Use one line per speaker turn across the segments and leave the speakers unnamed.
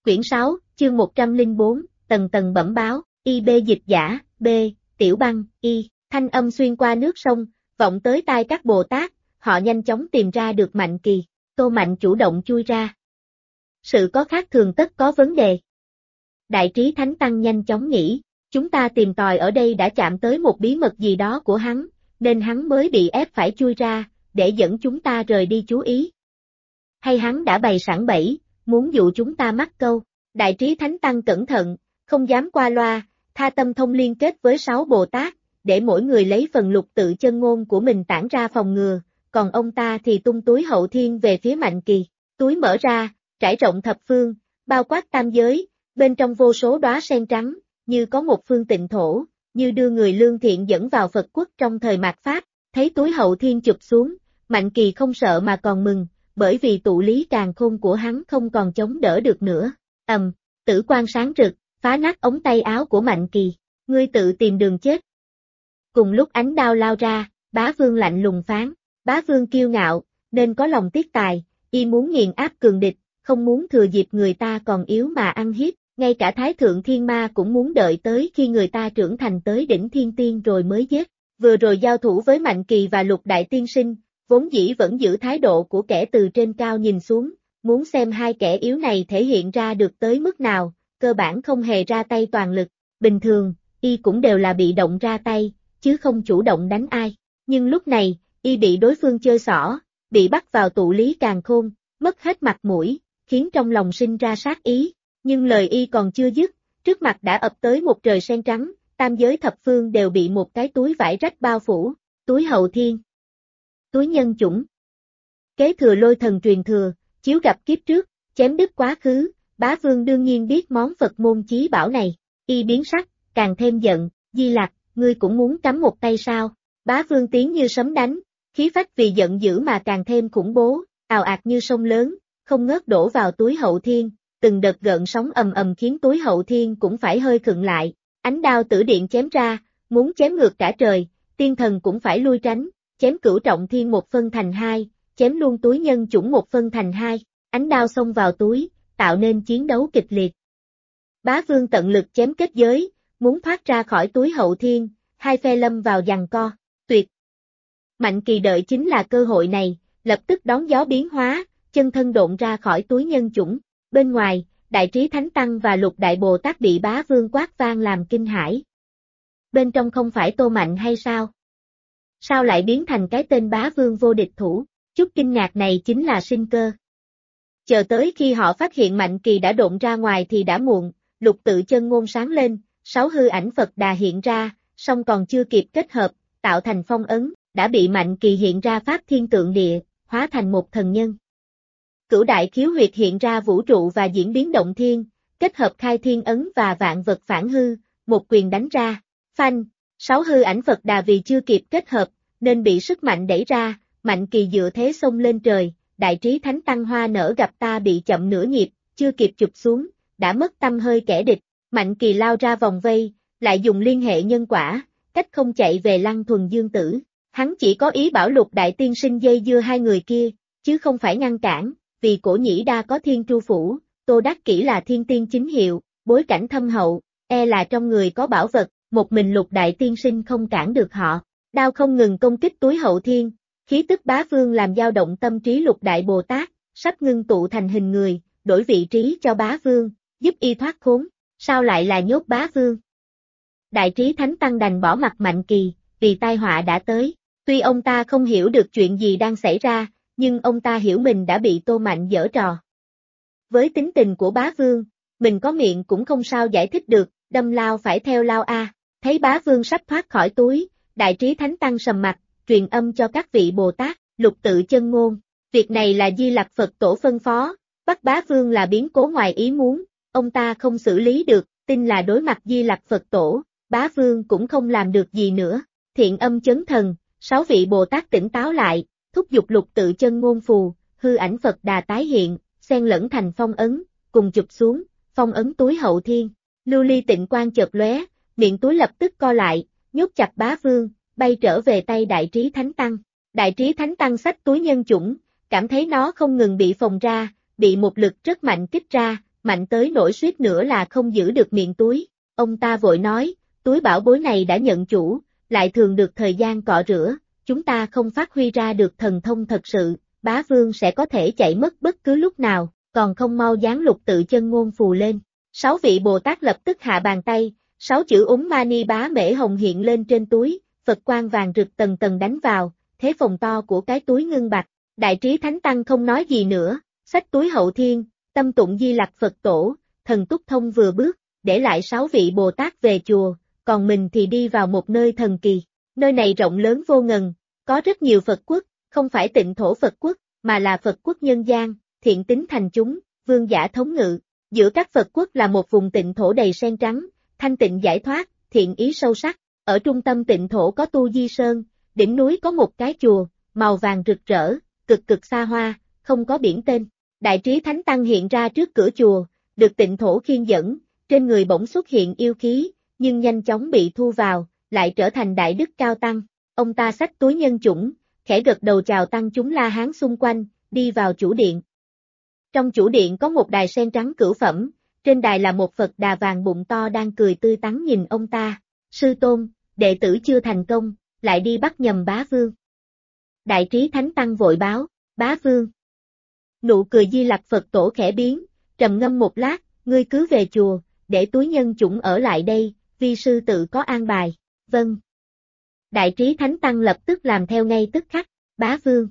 Quyển 6, chương 104, tầng tầng bẩm báo, IB dịch giả, B, Tiểu Băng, Y, thanh âm xuyên qua nước sông, vọng tới tai các Bồ Tát, họ nhanh chóng tìm ra được Mạnh Kỳ, Tô Mạnh chủ động chui ra. Sự có khác thường tất có vấn đề. Đại trí Thánh Tăng nhanh chóng nghĩ, chúng ta tìm tòi ở đây đã chạm tới một bí mật gì đó của hắn, nên hắn mới bị ép phải chui ra, để dẫn chúng ta rời đi chú ý. Hay hắn đã bày sẵn bẫy, muốn dụ chúng ta mắc câu. Đại trí Thánh Tăng cẩn thận, không dám qua loa, tha tâm thông liên kết với 6 Bồ Tát, để mỗi người lấy phần lục tự chân ngôn của mình tản ra phòng ngừa, còn ông ta thì tung túi hậu thiên về phía Mạnh Kỳ. Túi mở ra, trải rộng thập phương, bao quát tam giới, bên trong vô số đóa sen trắng, như có một phương tịnh thổ, như đưa người lương thiện dẫn vào Phật quốc trong thời mạt Pháp. Thấy túi hậu thiên chụp xuống, Mạnh Kỳ không sợ mà còn mừng, bởi vì tụ lý càn khôn của hắn không còn chống đỡ được nữa. Tử quang sáng rực, phá nát ống tay áo của Mạnh Kỳ, ngươi tự tìm đường chết. Cùng lúc ánh đao lao ra, Bá Vương lạnh lùng phán, Bá Vương kiêu ngạo, nên có lòng tiếc tài, y muốn nghiền áp cường địch, không muốn thừa dịp người ta còn yếu mà ăn hiếp, ngay cả Thái Thượng Thiên Ma cũng muốn đợi tới khi người ta trưởng thành tới đỉnh thiên tiên rồi mới giết. Vừa rồi giao thủ với Mạnh Kỳ và Lục Đại Tiên Sinh, vốn dĩ vẫn giữ thái độ của kẻ từ trên cao nhìn xuống, muốn xem hai kẻ yếu này thể hiện ra được tới mức nào, cơ bản không hề ra tay toàn lực, bình thường, y cũng đều là bị động ra tay, chứ không chủ động đánh ai, nhưng lúc này, y bị đối phương chơi xỏ, bị bắt vào tụ lý càn khôn, mất hết mặt mũi, khiến trong lòng sinh ra sát ý, nhưng lời y còn chưa dứt, trước mặt đã ập tới một trời sen trắng, tam giới thập phương đều bị một cái túi vải rách bao phủ, túi hậu thiên, túi nhân chủng. Kế thừa lôi thần truyền thừa, chiếu gặp kiếp trước, chém đứt quá khứ, Bá Vương đương nhiên biết món Phật môn chí bảo này, y biến sắc, càng thêm giận, Di Lặc, ngươi cũng muốn cắm một tay sao? Bá Vương tiếng như sấm đánh, khí phách vì giận dữ mà càng thêm khủng bố, ào ạt như sông lớn, không ngớt đổ vào túi hậu thiên, từng đợt gợn sóng ầm ầm khiến túi hậu thiên cũng phải hơi khựng lại, ánh đao tử điện chém ra, muốn chém ngược cả trời, tiên thần cũng phải lui tránh, chém cửu trọng thiên một phân thành hai, chém luôn túi nhân chủng một phân thành hai, ánh đao xông vào túi, tạo nên chiến đấu kịch liệt. Bá Vương tận lực chém kết giới, muốn thoát ra khỏi túi hậu thiên, hai phe lâm vào giằng co, tuyệt. Mạnh Kỳ đợi chính là cơ hội này, lập tức đón gió biến hóa, chân thân độn ra khỏi túi nhân chủng, bên ngoài, Đại Trí Thánh Tăng và Lục Đại Bồ Tát bị Bá Vương quát vang làm kinh hãi. Bên trong không phải Tô Mạnh hay sao? Sao lại biến thành cái tên Bá Vương vô địch thủ? Chút kinh ngạc này chính là sinh cơ. Chờ tới khi họ phát hiện Mạnh Kỳ đã độn ra ngoài thì đã muộn, lục tự chân ngôn sáng lên, 6 hư ảnh Phật Đà hiện ra, song còn chưa kịp kết hợp, tạo thành phong ấn, đã bị Mạnh Kỳ hiện ra pháp thiên tượng địa, hóa thành một thần nhân. Cửu đại khiếu huyệt hiện ra vũ trụ và diễn biến động thiên, kết hợp khai thiên ấn và vạn vật phản hư, một quyền đánh ra, phanh, 6 hư ảnh Phật Đà vì chưa kịp kết hợp, nên bị sức mạnh đẩy ra, Mạnh Kỳ dựa thế xông lên trời, Đại Trí Thánh Tăng hoa nở gặp ta bị chậm nửa nhịp, chưa kịp chụp xuống, đã mất tâm hơi kẻ địch, Mạnh Kỳ lao ra vòng vây, lại dùng liên hệ nhân quả, cách không chạy về Lăng Thuần Dương Tử, hắn chỉ có ý bảo Lục Đại Tiên Sinh dây dưa hai người kia, chứ không phải ngăn cản, vì Cổ Nhĩ Đa có Thiên Tru Phủ, Tô Đắc Kỷ là thiên tiên chính hiệu, bối cảnh thâm hậu, là trong người có bảo vật, một mình Lục Đại Tiên Sinh không cản được họ, đao không ngừng công kích túi hậu thiên. Khí tức Bá Vương làm dao động tâm trí Lục Đại Bồ Tát, sắp ngưng tụ thành hình người, đổi vị trí cho Bá Vương, giúp y thoát khốn, sao lại là nhốt Bá Vương? Đại Trí Thánh Tăng đành bỏ mặt Mạnh Kỳ, vì tai họa đã tới, tuy ông ta không hiểu được chuyện gì đang xảy ra, nhưng ông ta hiểu mình đã bị Tô Mạnh giở trò. Với tính tình của Bá Vương, mình có miệng cũng không sao giải thích được, đâm lao phải theo lao a. Thấy Bá Vương sắp thoát khỏi túi, Đại Trí Thánh Tăng sầm mặt, truyền âm cho các vị Bồ Tát, lục tự chân ngôn, việc này là Di Lặc Phật Tổ phân phó, bắt Bá Vương là biến cố ngoài ý muốn, ông ta không xử lý được, tin là đối mặt Di Lặc Phật Tổ, Bá Vương cũng không làm được gì nữa, thiện âm chấn thần, 6 vị Bồ Tát tỉnh táo lại, thúc giục lục tự chân ngôn phù, hư ảnh Phật Đà tái hiện, xen lẫn thành phong ấn, cùng chụp xuống, phong ấn túi hậu thiên, lưu ly tịnh quang chợt lóe, miệng túi lập tức co lại, nhốt chặt Bá Vương, bay trở về tay Đại Trí Thánh Tăng. Đại Trí Thánh Tăng xách túi nhân chủng, cảm thấy nó không ngừng bị phồng ra, bị một lực rất mạnh kích ra, mạnh tới nỗi suýt nữa là không giữ được miệng túi. Ông ta vội nói, túi bảo bối này đã nhận chủ, lại thường được thời gian cọ rửa, chúng ta không phát huy ra được thần thông thật sự, bá vương sẽ có thể chạy mất bất cứ lúc nào, còn không mau dán lục tự chân ngôn phù lên. 6 vị Bồ Tát lập tức hạ bàn tay, 6 chữ Úng Mani Bá Mễ Hồng hiện lên trên túi, Phật quang vàng rực tầng tầng đánh vào, thế phòng to của cái túi ngưng bặt. Đại Trí Thánh Tăng không nói gì nữa, xách túi hậu thiên, tâm tụng Di Lặc Phật Tổ, thần túc thông vừa bước, để lại 6 vị Bồ Tát về chùa, còn mình thì đi vào một nơi thần kỳ. Nơi này rộng lớn vô ngần, có rất nhiều Phật quốc, không phải tịnh thổ Phật quốc, mà là Phật quốc nhân gian, thiện tín thành chúng, vương giả thống ngự. Giữa các Phật quốc là một vùng tịnh thổ đầy sen trắng, thanh tịnh giải thoát, thiện ý sâu sắc. Ở trung tâm tịnh thổ có Tu Di Sơn, đỉnh núi có một cái chùa, màu vàng rực rỡ, cực cực xa hoa, không có biển tên. Đại Trí Thánh Tăng hiện ra trước cửa chùa, được tịnh thổ khiên dẫn, trên người bỗng xuất hiện yêu khí, nhưng nhanh chóng bị thu vào, lại trở thành Đại Đức Cao Tăng. Ông ta xách túi nhân chủng, khẽ gật đầu chào tăng chúng La Hán xung quanh, đi vào chủ điện. Trong chủ điện có một đài sen trắng cửu phẩm, trên đài là một Phật Đà vàng bụng to đang cười tươi tắn nhìn ông ta. Sư tôn, đệ tử chưa thành công, lại đi bắt nhầm bá vương. Đại Trí Thánh Tăng vội báo, bá vương. Nụ cười Di Lặc Phật Tổ khẽ biến, trầm ngâm một lát, ngươi cứ về chùa, để túi nhân chủng ở lại đây, vi sư tự có an bài. Vâng. Đại Trí Thánh Tăng lập tức làm theo ngay tức khắc, bá vương.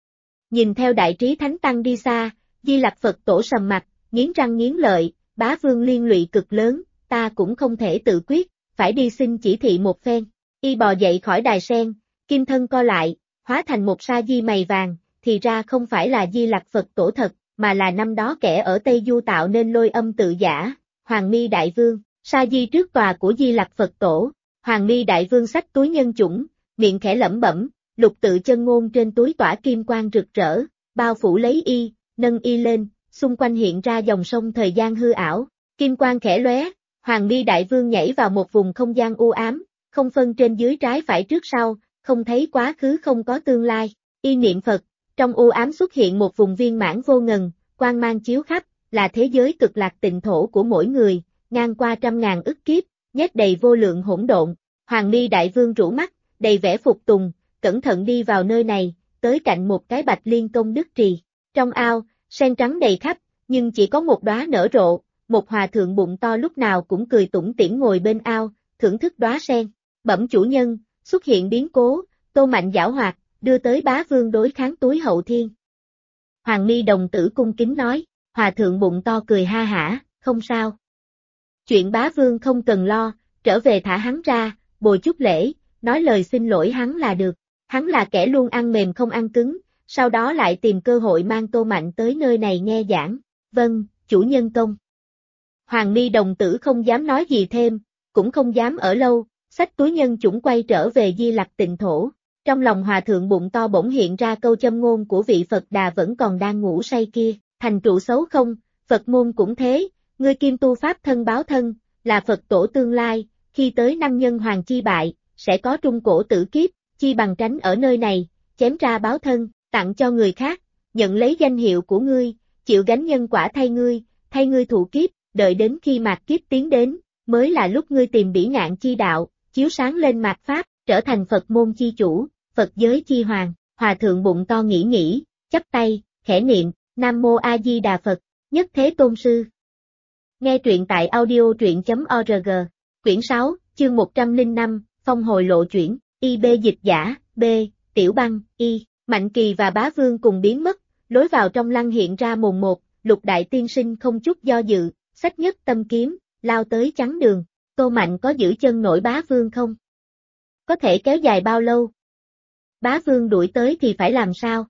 Nhìn theo Đại Trí Thánh Tăng đi xa, Di Lặc Phật Tổ sầm mặt, nghiến răng nghiến lợi, bá vương liên lụy cực lớn, ta cũng không thể tự quyết, phải đi xin chỉ thị một phen. Y bò dậy khỏi đài sen, kim thân co lại, hóa thành một sa di mày vàng, thì ra không phải là Di Lặc Phật Tổ thật, mà là năm đó kẻ ở Tây Du tạo nên lôi âm tự giả, Hoàng Mi Đại Vương. Sa di trước tòa của Di Lặc Phật Tổ, Hoàng Mi Đại Vương xách túi nhân chủng, miệng khẽ lẩm bẩm, lục tự chân ngôn trên túi tỏa kim quang rực rỡ, bao phủ lấy y, nâng y lên, xung quanh hiện ra dòng sông thời gian hư ảo, kim quang khẽ lóe, Hoàng Mi Đại Vương nhảy vào một vùng không gian u ám, không phân trên dưới trái phải trước sau, không thấy quá khứ không có tương lai, y niệm Phật, trong u ám xuất hiện một vùng viên mãn vô ngần, quang mang chiếu khắp, là thế giới cực lạc tịnh thổ của mỗi người, ngang qua trăm ngàn ức kiếp, nhét đầy vô lượng hỗn độn. Hoàng Mi Đại Vương rũ mắt, đầy vẻ phục tùng, cẩn thận đi vào nơi này, tới cạnh một cái Bạch Liên Công Đức Trì. Trong ao, sen trắng đầy khắp, nhưng chỉ có một đóa nở rộ, một hòa thượng bụng to lúc nào cũng cười tủm tỉm ngồi bên ao, thưởng thức đóa sen. Bẩm chủ nhân, xuất hiện biến cố, Tô Mạnh giảo hoạt, đưa tới bá vương đối kháng túi hậu thiên. Hoàng Mi đồng tử cung kính nói, hòa thượng bụng to cười ha hả, không sao. Chuyện bá vương không cần lo, trở về thả hắn ra, bồi chút lễ, nói lời xin lỗi hắn là được. Hắn là kẻ luôn ăn mềm không ăn cứng, sau đó lại tìm cơ hội mang Tô Mạnh tới nơi này nghe giảng. Vâng, chủ nhân công. Hoàng Mi đồng tử không dám nói gì thêm, cũng không dám ở lâu, xách túi nhân chủng quay trở về Di Lặc tịnh thổ. Trong lòng hòa thượng bụng to bỗng hiện ra câu châm ngôn của vị Phật Đà vẫn còn đang ngủ say kia, thành trụ xấu không, Phật môn cũng thế, ngươi kim tu pháp thân báo thân, là Phật tổ tương lai, khi tới năm nhân hoàng chi bại, sẽ có trung cổ tử kiếp, chi bằng tránh ở nơi này, chém ra báo thân, tặng cho người khác, nhận lấy danh hiệu của ngươi, chịu gánh nhân quả thay ngươi thụ kiếp, đợi đến khi mạt kiếp tiến đến, mới là lúc ngươi tìm bỉ ngạn chi đạo, chiếu sáng lên mạt pháp, trở thành Phật môn chi chủ, Phật giới chi hoàng. Hòa thượng bụng to nghĩ, chắp tay, khẽ niệm, Nam Mô A Di Đà Phật, Nhất Thế Tôn Sư. Nghe truyện tại audio.org, quyển 6, chương 105, Phong hồi lộ chuyển, IB dịch giả, B, Tiểu Băng, Y, Mạnh Kỳ và Bá Vương cùng biến mất, lối vào trong lăng hiện ra mồn một, Lục Đại Tiên Sinh không chút do dự, xách nhất tâm kiếm, lao tới chắn đường. Tô Mạnh có giữ chân nổi Bá Vương không? Có thể kéo dài bao lâu? Bá Vương đuổi tới thì phải làm sao?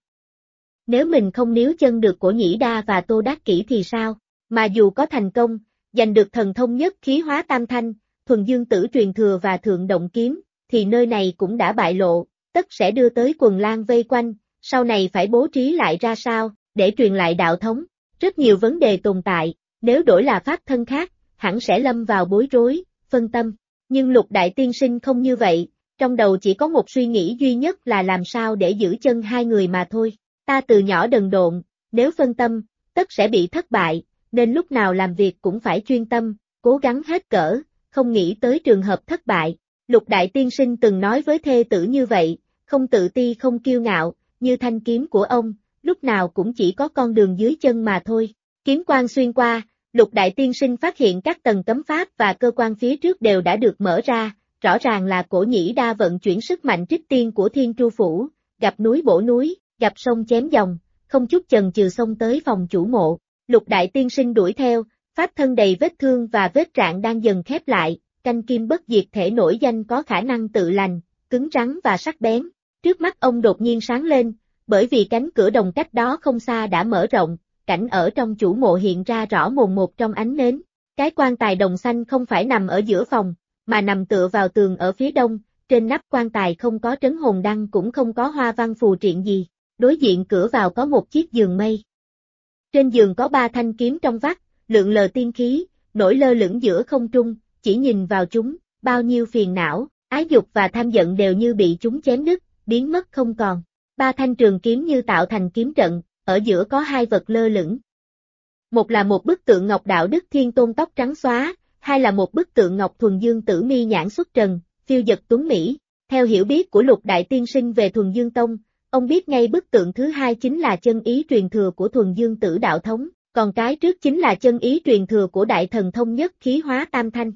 Nếu mình không níu chân được Cổ Nhĩ Đa và Tô Đắc Kỷ thì sao? Mà dù có thành công, giành được thần thông nhất khí hóa tam thanh, thuần dương tử truyền thừa và thượng động kiếm, thì nơi này cũng đã bại lộ, tất sẽ đưa tới quần lang vây quanh, sau này phải bố trí lại ra sao, để truyền lại đạo thống. Rất nhiều vấn đề tồn tại, nếu đổi là pháp thân khác, hẳn sẽ lâm vào bối rối, phân tâm. Nhưng Lục Đại Tiên Sinh không như vậy, trong đầu chỉ có một suy nghĩ duy nhất là làm sao để giữ chân hai người mà thôi. Ta từ nhỏ đần độn, nếu phân tâm, tất sẽ bị thất bại, nên lúc nào làm việc cũng phải chuyên tâm, cố gắng hết cỡ, không nghĩ tới trường hợp thất bại. Lục Đại Tiên Sinh từng nói với thê tử như vậy, không tự ti không kiêu ngạo, như thanh kiếm của ông, lúc nào cũng chỉ có con đường dưới chân mà thôi. Kiếm quang xuyên qua, Lục Đại Tiên Sinh phát hiện các tầng cấm pháp và cơ quan phía trước đều đã được mở ra, rõ ràng là Cổ Nhĩ Đa vận chuyển sức mạnh trích tiên của Thiên Tru Phủ, gặp núi bổ núi, gặp sông chém dòng, không chút chần chừ xông tới phòng chủ mộ. Lục Đại Tiên Sinh đuổi theo, pháp thân đầy vết thương và vết rạn đang dần khép lại, canh kim bất diệt thể nổi danh có khả năng tự lành, cứng rắn và sắc bén. Trước mắt ông đột nhiên sáng lên, bởi vì cánh cửa đồng cách đó không xa đã mở rộng, cảnh ở trong chủ mộ hiện ra rõ mồn một trong ánh nến. Cái quan tài đồng xanh không phải nằm ở giữa phòng, mà nằm tựa vào tường ở phía đông, trên nắp quan tài không có trấn hồn đăng cũng không có hoa văn phù triện gì. Đối diện cửa vào có một chiếc giường mây. Trên giường có 3 thanh kiếm trong vắt, lượn lờ tiên khí, nổi lơ lửng giữa không trung, chỉ nhìn vào chúng, bao nhiêu phiền não, ái dục và tham giận đều như bị chúng chém đứt, biến mất không còn. 3 thanh trường kiếm như tạo thành kiếm trận, ở giữa có 2 vật lơ lửng. Một là một bức tượng ngọc đạo đức thiên tôn tóc trắng xóa, hai là một bức tượng ngọc thuần dương tử mi nhãn xuất trần, phiêu dật tuấn mỹ. Theo hiểu biết của Lục Đại Tiên Sinh về Thuần Dương Tông, ông biết ngay bức tượng thứ hai chính là chân ý truyền thừa của Thuần Dương Tử đạo thống, còn cái trước chính là chân ý truyền thừa của Đại Thần Thông Nhất Khí Hóa Tam Thanh.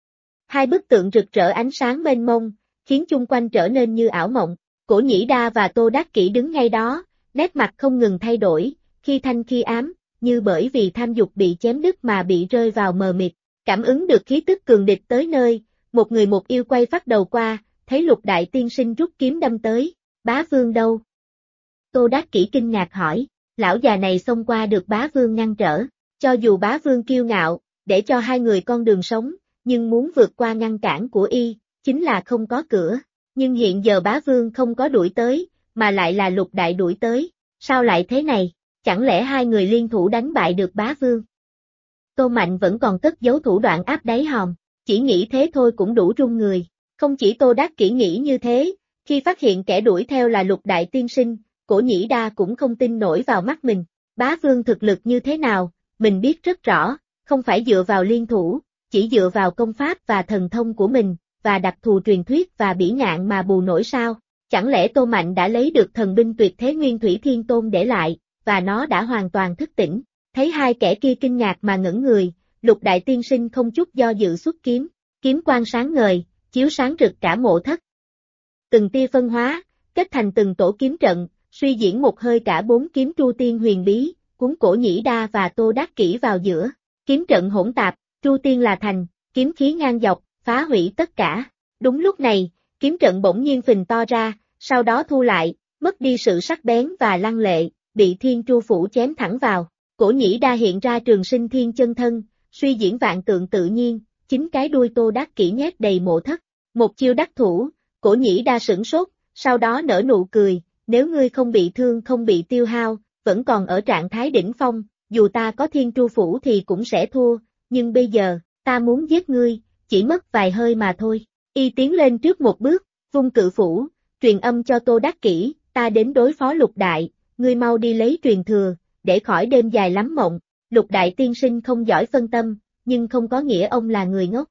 2 bức tượng rực rỡ ánh sáng mênh mông, khiến chung quanh trở nên như ảo mộng. Cổ Nhĩ Đa và Tô Đắc Kỷ đứng ngay đó, nét mặt không ngừng thay đổi, khi thanh khi ám, như bởi vì tham dục bị chém đứt mà bị rơi vào mờ mịt. Cảm ứng được khí tức cường địch tới nơi, một người một yêu quay phát đầu qua, thấy Lục Đại Tiên Sinh rút kiếm đâm tới. Bá Vương đâu? Tô Đắc Kỷ kinh ngạc hỏi, lão già này xông qua được Bá Vương ngăn trở, cho dù Bá Vương kiêu ngạo, để cho 2 người con đường sống, nhưng muốn vượt qua ngăn cản của y, chính là không có cửa. Nhưng hiện giờ Bá Vương không có đuổi tới, mà lại là Lục Đại đuổi tới, sao lại thế này, chẳng lẽ 2 người liên thủ đánh bại được Bá Vương? Tô Mạnh vẫn còn cất giấu thủ đoạn áp đáy hòm, chỉ nghĩ thế thôi cũng đủ run người. Không chỉ Tô Đắc Kỷ nghĩ như thế, khi phát hiện kẻ đuổi theo là Lục Đại Tiên Sinh, Cổ Nhĩ Đa cũng không tin nổi vào mắt mình. Bá Vương thực lực như thế nào, mình biết rất rõ, không phải dựa vào liên thủ, chỉ dựa vào công pháp và thần thông của mình, và đặc thù truyền thuyết và bỉ ngạn mà bù nổi sao. Chẳng lẽ Tô Mạnh đã lấy được thần binh tuyệt thế Nguyên Thủy Thiên Tôn để lại, và nó đã hoàn toàn thức tỉnh. Thấy 2 kẻ kia kinh ngạc mà ngẩn người, Lục Đại Tiên Sinh không chút do dự xuất kiếm, kiếm quang sáng ngời, chiếu sáng rực cả mộ thất. Từng tia phân hóa, kết thành từng tổ kiếm trận, suy diễn một hơi cả 4 kiếm tru tiên huyền bí, cuốn Cổ Nhĩ Đa và Tô Đắc Kỷ vào giữa. Kiếm trận hỗn tạp, tru tiên là thành, kiếm khí ngang dọc, phá hủy tất cả. Đúng lúc này, kiếm trận bỗng nhiên phình to ra, sau đó thu lại, mất đi sự sắc bén và lăng lệ, bị Thiên Tru Phủ chém thẳng vào. Cổ Nhĩ Đa hiện ra trường sinh thiên chân thân, suy diễn vạn tượng tự nhiên, chính cái đuôi Tô Đắc Kỷ nhét đầy mộ thất. Một chiêu đắc thủ, Cổ Nhĩ Đa sửng sốt, sau đó nở nụ cười, nếu ngươi không bị thương không bị tiêu hao, vẫn còn ở trạng thái đỉnh phong, dù ta có Thiên Tru Phủ thì cũng sẽ thua, nhưng bây giờ, ta muốn giết ngươi, chỉ mất vài hơi mà thôi. Y tiến lên trước một bước, vung cự phủ, truyền âm cho Tô Đắc Kỷ, ta đến đối phó Lục Đại, ngươi mau đi lấy truyền thừa, để khỏi đêm dài lắm mộng. Lục Đại Tiên Sinh không giỏi phân tâm, nhưng không có nghĩa ông là người ngốc.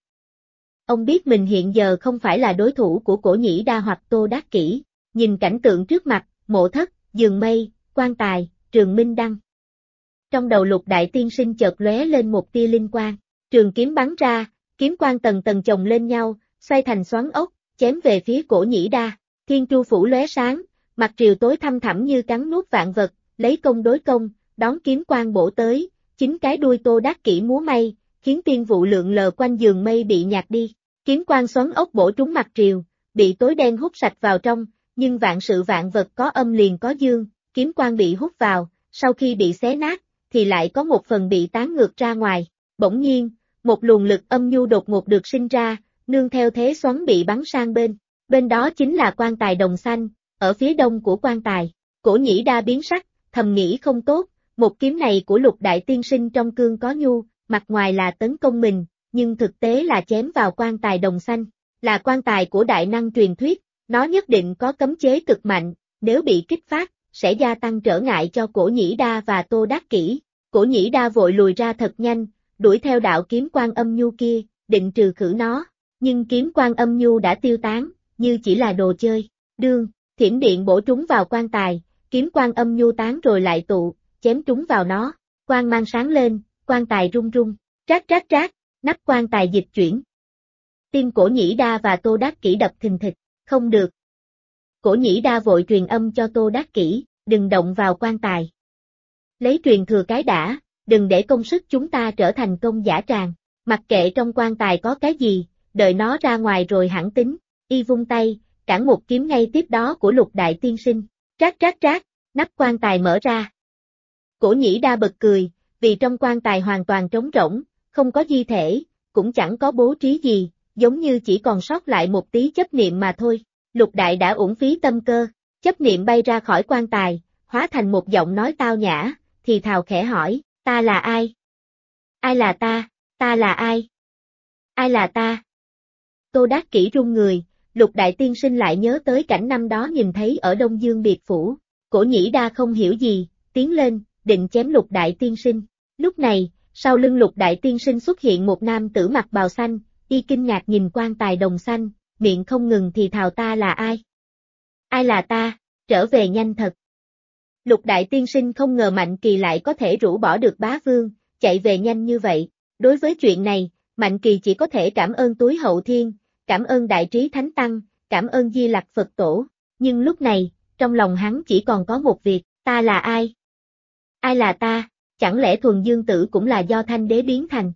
Ông biết mình hiện giờ không phải là đối thủ của Cổ Nhĩ Đa hoặc Tô Đắc Kỷ, nhìn cảnh tượng trước mặt, mộ thất, giường mây, quan tài, trường minh đăng. Trong đầu Lục Đại Tiên Sinh chợt lóe lên một tia linh quang, trường kiếm bắn ra, kiếm quang tầng tầng chồng lên nhau, xoay thành xoắn ốc, chém về phía Cổ Nhĩ Đa. Thiên Tru Phủ lóe sáng, mặt triều tối thăm thẳm như cắn nuốt vạn vật, lấy công đối công, đón kiếm quang bổ tới, chính cái đuôi Tô Đắc Kỷ múa may, khiến tiên vụ lượn lờ quanh giường mây bị nhạt đi. Kiếm quang xoắn ốc bổ trúng mặt triều, bị tối đen hút sạch vào trong, nhưng vạn sự vạn vật có âm liền có dương, kiếm quang bị hút vào, sau khi bị xé nát, thì lại có một phần bị tán ngược ra ngoài. Bỗng nhiên, một luồng lực âm nhu đột ngột được sinh ra, nương theo thế xoắn bị bắn sang bên đó chính là quan tài đồng xanh, ở phía đông của quan tài. Cổ Nhĩ Đa biến sắc, thầm nghĩ không tốt, một kiếm này của Lục Đại Tiên Sinh trong cương có nhu, mặt ngoài là tấn công mình, nhưng thực tế là chém vào quan tài đồng xanh, là quan tài của đại năng truyền thuyết, nó nhất định có cấm chế cực mạnh, nếu bị kích phát, sẽ gia tăng trở ngại cho Cổ Nhĩ Đa và Tô Đắc Kỷ. Cổ Nhĩ Đa vội lùi ra thật nhanh, đuổi theo đạo kiếm Quan Âm Nhu kia, định trừ khử nó, nhưng kiếm Quan Âm Nhu đã tiêu tán, như chỉ là đồ chơi. Đương, thiểm điện bổ trúng vào quan tài, kiếm Quan Âm Nhu tán rồi lại tụ, chém trúng vào nó, quang mang sáng lên, quan tài rung rung, rát rát rát, nắp quan tài dịch chuyển. Tim Cổ Nhĩ Đa và Tô Đắc Kỷ đập thình thịch, không được. Cổ Nhĩ Đa vội truyền âm cho Tô Đắc Kỷ, đừng động vào quan tài. Lấy truyền thừa cái đã, đừng để công sức chúng ta trở thành công giả tràng, mặc kệ trong quan tài có cái gì, đợi nó ra ngoài rồi hẳn tính. Y vung tay, cản một kiếm ngay tiếp đó của Lục Đại Tiên Sinh, rát rát rát, nắp quan tài mở ra. Cổ Nhĩ Đa bật cười, vì trong quan tài hoàn toàn trống rỗng, không có di thể, cũng chẳng có bố trí gì, giống như chỉ còn sót lại một tí chấp niệm mà thôi. Lục Đại đã uổng phí tâm cơ, chấp niệm bay ra khỏi quan tài, hóa thành một giọng nói tao nhã, thì thào khẽ hỏi, ta là ai? Ai là ta? Ta là ai? Ai là ta? Tô Đắc Kỷ run người, Lục Đại Tiên Sinh lại nhớ tới cảnh năm đó nhìn thấy ở Đông Dương Biệt Phủ. Cổ Nhĩ Đa không hiểu gì, tiến lên, định chém Lục Đại Tiên Sinh. Lúc này, sau lưng Lục Đại Tiên Sinh xuất hiện một nam tử mặc bào xanh, y kinh ngạc nhìn quan tài đồng xanh, miệng không ngừng thì thào ta là ai? Ai là ta? Trở về nhanh thật. Lục Đại Tiên Sinh không ngờ Mạnh Kỳ lại có thể rũ bỏ được bá vương, chạy về nhanh như vậy. Đối với chuyện này, Mạnh Kỳ chỉ có thể cảm ơn Túi Hậu Thiên, cảm ơn Đại Trí Thánh Tăng, cảm ơn Di Lặc Phật Tổ. Nhưng lúc này, trong lòng hắn chỉ còn có một việc, ta là ai? Ai là ta? Chẳng lẽ Thuần Dương Tử cũng là do Thanh Đế biến thành?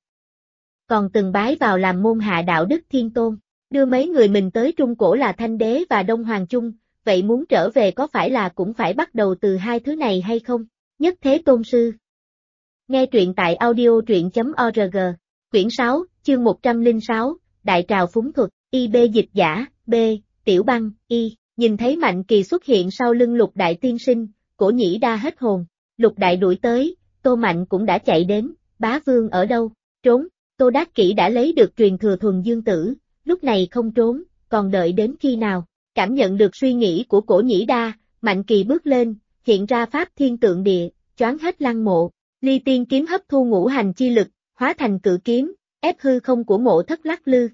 Còn từng bái vào làm môn hạ đạo đức thiên tôn, đưa mấy người mình tới Trung Cổ là Thanh Đế và Đông Hoàng Trung, vậy muốn trở về có phải là cũng phải bắt đầu từ hai thứ này hay không? Nhất Thế Tôn Sư. Nghe truyện tại audio.org, quyển 6, chương 106, Đại Trào Phúng Thuật, IB dịch giả, B, Tiểu Băng, Y, nhìn thấy Mạnh Kỳ xuất hiện sau lưng Lục Đại Tiên Sinh, Cổ Nhĩ Đa hết hồn, Lục Đại đuổi tới, Tô Mạnh cũng đã chạy đến, bá vương ở đâu, trốn, Tô Đắc Kỷ đã lấy được truyền thừa Thuần Dương Tử, lúc này không trốn, còn đợi đến khi nào, cảm nhận được suy nghĩ của Cổ Nhĩ Đa, Mạnh Kỳ bước lên, hiện ra pháp thiên tượng địa, choáng hết lăng mộ, ly tiên kiếm hấp thu ngũ hành chi lực, hóa thành cự kiếm, ép hư không của mộ thất lắc lư.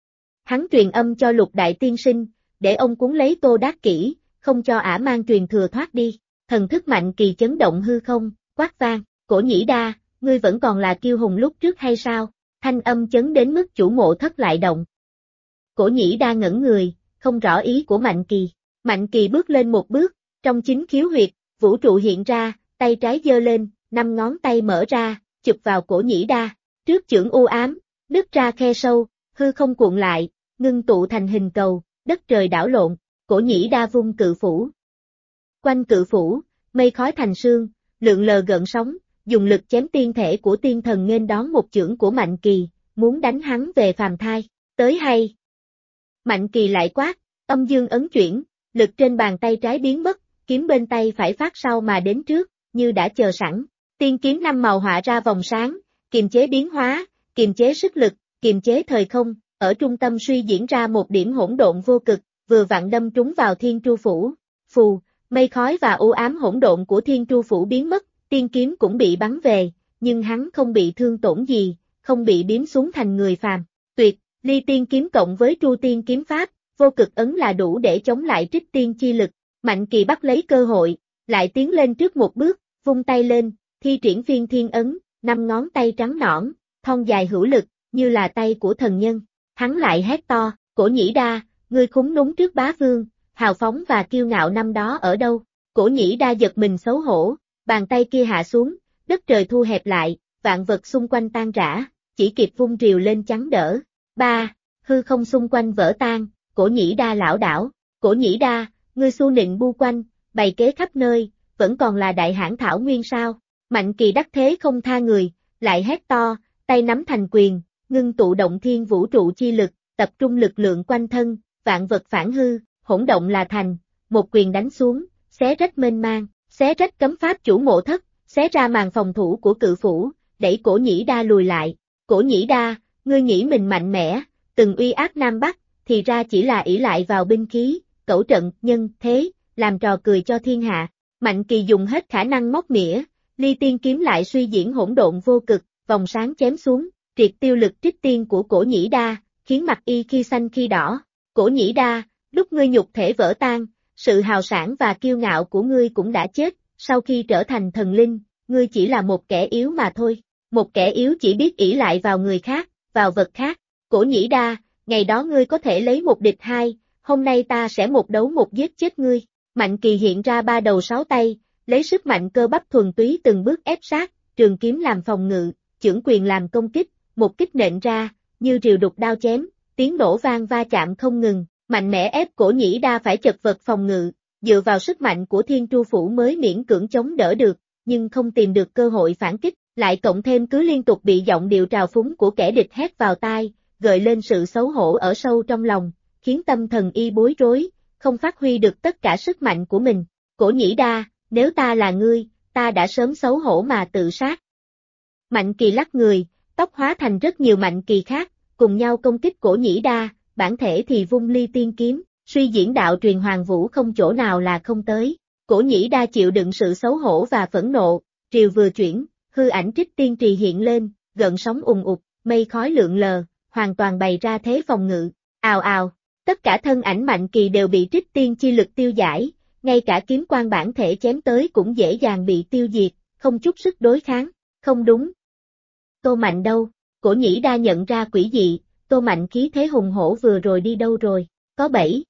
Hắn truyền âm cho Lục Đại Tiên Sinh, để ông cuốn lấy Tô Đắc Kỷ, không cho ả mang truyền thừa thoát đi, thần thức Mạnh Kỳ chấn động hư không, quát vang, Cổ Nhĩ Đa, ngươi vẫn còn là kiêu hùng lúc trước hay sao? Thanh âm chấn đến mức chủ mộ thất lại động. Cổ Nhĩ Đa ngẩn người, không rõ ý của Mạnh Kỳ. Mạnh Kỳ bước lên một bước, trong chính khiếu huyệt, vũ trụ hiện ra, tay trái giơ lên, 5 ngón tay mở ra, chụp vào Cổ Nhĩ Đa. Trước chưởng u ám, nứt ra khe sâu, hư không cuộn lại, ngưng tụ thành hình cầu, đất trời đảo lộn, Cổ Nhĩ Đa vung cự phủ. Quanh cự phủ, mây khói thành sương, lượn lờ gợn sóng, dùng lực chém tiên thể của tiên thần nghênh đón một chưởng của Mạnh Kỳ, muốn đánh hắn về phàm thai, tới hay. Mạnh Kỳ lại quát, âm dương ấn chuyển, lực trên bàn tay trái biến mất, kiếm bên tay phải phát sau mà đến trước, như đã chờ sẵn, tiên kiếm 5 màu họa ra vòng sáng, kiềm chế biến hóa, kiềm chế sức lực, kiềm chế thời không, ở trung tâm suy diễn ra một điểm hỗn độn vô cực, vừa vặn đâm trúng vào Thiên Tru Phủ, phù, mây khói và u ám hỗn độn của Thiên Tru Phủ biến mất, tiên kiếm cũng bị bắn về, nhưng hắn không bị thương tổn gì, không bị biếm xuống thành người phàm, tuyệt, ly tiên kiếm cộng với tru tiên kiếm pháp, vô cực ấn là đủ để chống lại trích tiên chi lực, Mạnh Kỳ bắt lấy cơ hội, lại tiến lên trước một bước, vung tay lên, thi triển phiên thiên ấn, 5 ngón tay trắng nõn, thon dài hữu lực, như là tay của thần nhân, hắn lại hét to, Cổ Nhĩ Đa, ngươi khúng núng trước bá vương, hào phóng và kiêu ngạo năm đó ở đâu, Cổ Nhĩ Đa giật mình xấu hổ, bàn tay kia hạ xuống, đất trời thu hẹp lại, vạn vật xung quanh tan rã, chỉ kịp vung rìu lên chắn đỡ, hư không xung quanh vỡ tan, Cổ Nhĩ Đa lảo đảo, Cổ Nhĩ Đa, ngươi xu nịnh bu quanh, bày kế khắp nơi, vẫn còn là đại hãn thảo nguyên sao, Mạnh Kỳ đắc thế không tha người, lại hét to, tay nắm thành quyền, ngưng tụ động thiên vũ trụ chi lực, tập trung lực lượng quanh thân, vạn vật phản hư, hỗn động là thành, một quyền đánh xuống, xé rách mênh mang, xé rách cấm pháp chủ mộ thất, xé ra màn phòng thủ của cự phủ, đẩy Cổ Nhĩ Đa lùi lại, Cổ Nhĩ Đa, ngươi nghĩ mình mạnh mẽ, từng uy áp Nam Bắc, thì ra chỉ là ỷ lại vào binh khí, cẩu trận, nhân, thế, làm trò cười cho thiên hạ, Mạnh Kỳ dùng hết khả năng móc mỉa, Ly Tiên kiếm lại suy diễn hỗn độn vô cực, vòng sáng chém xuống, triệt tiêu lực trích tiên của Cổ Nhĩ Đa, khiến mặt y khi xanh khi đỏ. Cổ Nhĩ Đa, lúc ngươi nhục thể vỡ tan, sự hào sảng và kiêu ngạo của ngươi cũng đã chết, sau khi trở thành thần linh, ngươi chỉ là một kẻ yếu mà thôi. Một kẻ yếu chỉ biết ỷ lại vào người khác, vào vật khác. Cổ Nhĩ Đa, ngày đó ngươi có thể lấy một địch hai, hôm nay ta sẽ một đấu một giết chết ngươi. Mạnh Kỳ hiện ra ba đầu sáu tay, lấy sức mạnh cơ bắp thuần túy từng bước ép sát, trường kiếm làm phòng ngự, chưởng quyền làm công kích, một kích nện ra, như rìu đục đao chém, tiếng nổ vang va chạm không ngừng, mạnh mẽ ép Cổ Nhĩ Đa phải chật vật phòng ngự, dựa vào sức mạnh của Thiên Tru Phủ mới miễn cưỡng chống đỡ được, nhưng không tìm được cơ hội phản kích, lại cộng thêm cứ liên tục bị giọng điệu trào phúng của kẻ địch hét vào tai, gợi lên sự xấu hổ ở sâu trong lòng, khiến tâm thần y bối rối, không phát huy được tất cả sức mạnh của mình. Cổ Nhĩ Đa, nếu ta là ngươi, ta đã sớm xấu hổ mà tự sát. Mạnh Kỳ lắc người, tóc hóa thành rất nhiều Mạnh Kỳ khác, cùng nhau công kích Cổ Nhĩ Đa, bản thể thì vung Ly Tiên kiếm, suy diễn đạo truyền hoàng vũ không chỗ nào là không tới. Cổ Nhĩ Đa chịu đựng sự xấu hổ và phẫn nộ, triều vừa chuyển, hư ảnh trích tiên trì hiện lên, gợn sóng ùn ụt, mây khói lượn lờ, hoàn toàn bày ra thế phòng ngự. Ào ào, tất cả thân ảnh Mạnh Kỳ đều bị trích tiên chi lực tiêu giải, ngay cả kiếm quan bản thể chém tới cũng dễ dàng bị tiêu diệt, không chút sức đối kháng. Không đúng. Tô Mạnh đâu? Cổ Nhĩ Đa nhận ra quỷ dị, Tô Mạnh khí thế hùng hổ vừa rồi đi đâu rồi? Có bẫy.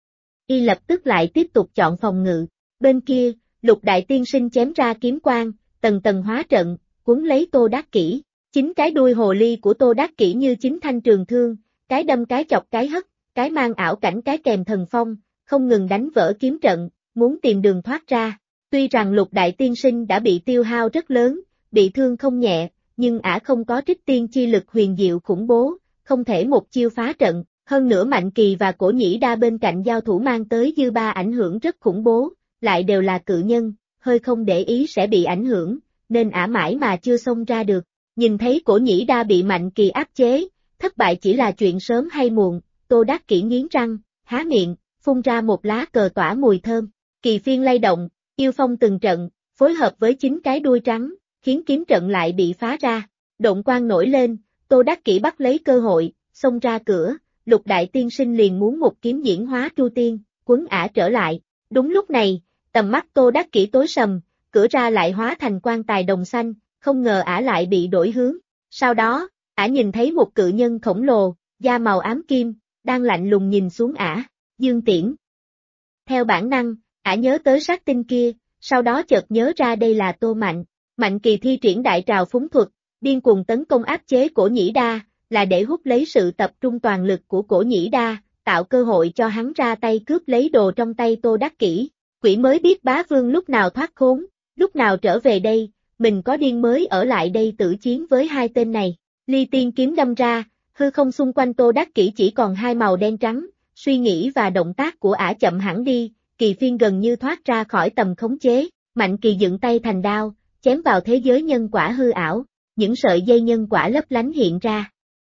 Y lập tức lại tiếp tục chọn phòng ngự. Bên kia, Lục Đại Tiên Sinh chém ra kiếm quang, tầng tầng hóa trận, cuốn lấy Tô Đắc Kỷ. Chính cái đuôi hồ ly của Tô Đắc Kỷ như chính thanh trường thương, cái đâm cái chọc cái hất, cái mang ảo cảnh cái kèm thần phong, không ngừng đánh vỡ kiếm trận, muốn tìm đường thoát ra. Tuy rằng Lục Đại Tiên Sinh đã bị tiêu hao rất lớn, bị thương không nhẹ, nhưng ả không có trích tiên chi lực huyền diệu khủng bố, không thể một chiêu phá trận. Hơn nữa Mạnh Kỳ và Cổ Nhĩ Đa bên cạnh giao thủ mang tới dư ba ảnh hưởng rất khủng bố, lại đều là cự nhân, hơi không để ý sẽ bị ảnh hưởng, nên ả mãi mà chưa xông ra được. Nhìn thấy Cổ Nhĩ Đa bị Mạnh Kỳ áp chế, thất bại chỉ là chuyện sớm hay muộn, Tô Đắc Kỷ nghiến răng, há miệng, phun ra một lá cờ tỏa mùi thơm. Kỳ phiên lay động, yêu phong từng trận, phối hợp với chính cái đuôi trắng, khiến kiếm trận lại bị phá ra. Động quang nổi lên, Tô Đắc Kỷ bắt lấy cơ hội, xông ra cửa. Lục Đại Tiên Sinh liền muốn một kiếm diễn hóa Tru Tiên, quấn ả trở lại. Đúng lúc này, tầm mắt Tô Đắc Kỷ tối sầm, cửa ra lại hóa thành quan tài đồng xanh, không ngờ ả lại bị đổi hướng. Sau đó, ả nhìn thấy một cự nhân khổng lồ, da màu ám kim, đang lạnh lùng nhìn xuống ả. Dương Tiễn. Theo bản năng, ả nhớ tới sát tinh kia, sau đó chợt nhớ ra đây là Tô Mạnh. Mạnh Kỳ thi triển đại trào phúng thuật, điên cuồng tấn công áp chế Cổ Nhĩ Đa, là để hút lấy sự tập trung toàn lực của Cổ Nhĩ Đa, tạo cơ hội cho hắn ra tay cướp lấy đồ trong tay Tô Đắc Kỷ. Quỷ mới biết bá vương lúc nào thoát khốn, lúc nào trở về đây, mình có điên mới ở lại đây tử chiến với hai tên này. Ly Tiên kiếm đâm ra, hư không xung quanh Tô Đắc Kỷ chỉ còn hai màu đen trắng, suy nghĩ và động tác của ả chậm hẳn đi, kỳ phiên gần như thoát ra khỏi tầm khống chế. Mạnh Kỳ dựng tay thành đao, chém vào thế giới nhân quả hư ảo, những sợi dây nhân quả lấp lánh hiện ra.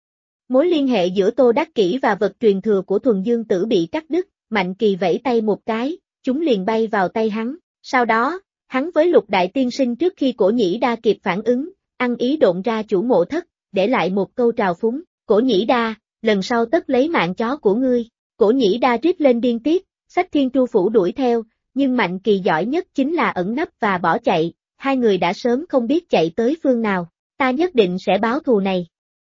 Mối liên hệ giữa Tô Đắc Kỷ và vật truyền thừa của Thuần Dương Tử bị cắt đứt, Mạnh Kỳ vẫy tay một cái, chúng liền bay vào tay hắn. Sau đó, hắn với Lục Đại Tiên Sinh trước khi Cổ Nhĩ Đa kịp phản ứng, ăn ý độn ra chủ mộ thất, để lại một câu trào phúng. Cổ Nhĩ Đa, lần sau tất lấy mạng chó của ngươi. Cổ Nhĩ Đa rít lên điên tiết, xách Thiên Tru Phủ đuổi theo, nhưng Mạnh Kỳ giỏi nhất chính là ẩn nấp và bỏ chạy. Hai người đã sớm không biết chạy tới phương nào. Ta nhất định sẽ báo thù này.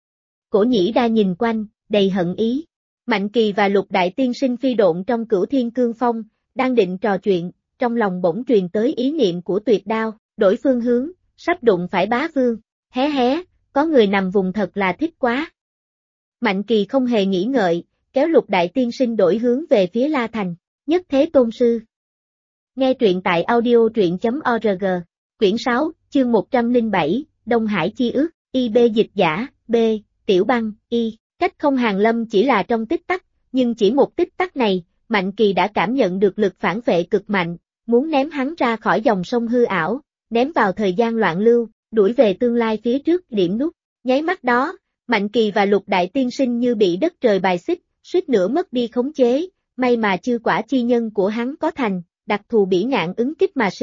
Cổ Nhĩ Đa nhìn quanh, đầy hận ý. Mạnh Kỳ và Lục Đại Tiên Sinh phi độn trong Cửu Thiên Cương Phong, đang định trò chuyện, trong lòng bỗng truyền tới ý niệm của Tuyệt Đao, đổi phương hướng, sắp đụng phải bá vương. Hé hé, có người nằm vùng thật là thích quá. Mạnh Kỳ không hề nghĩ ngợi, kéo Lục Đại Tiên Sinh đổi hướng về phía La Thành. Nhất Thế Tôn Sư. Nghe truyện tại audio.org. Quyển 6, chương 107, Đông Hải Chi Ước, IB dịch giả, B, Tiểu Băng, Y. Cách không hàng lâm chỉ là trong tích tắc, nhưng chỉ một tích tắc này, Mạnh Kỳ đã cảm nhận được lực phản vệ cực mạnh, muốn ném hắn ra khỏi dòng sông hư ảo, ném vào thời gian loạn lưu, đuổi về tương lai phía trước điểm nút. Nháy mắt đó, Mạnh Kỳ và Lục Đại Tiên Sinh như bị đất trời bài xích, suýt nữa mất đi khống chế, may mà chư quả chi nhân của hắn có thành, đặc thù bỉ ngạn ứng kích mà sinh,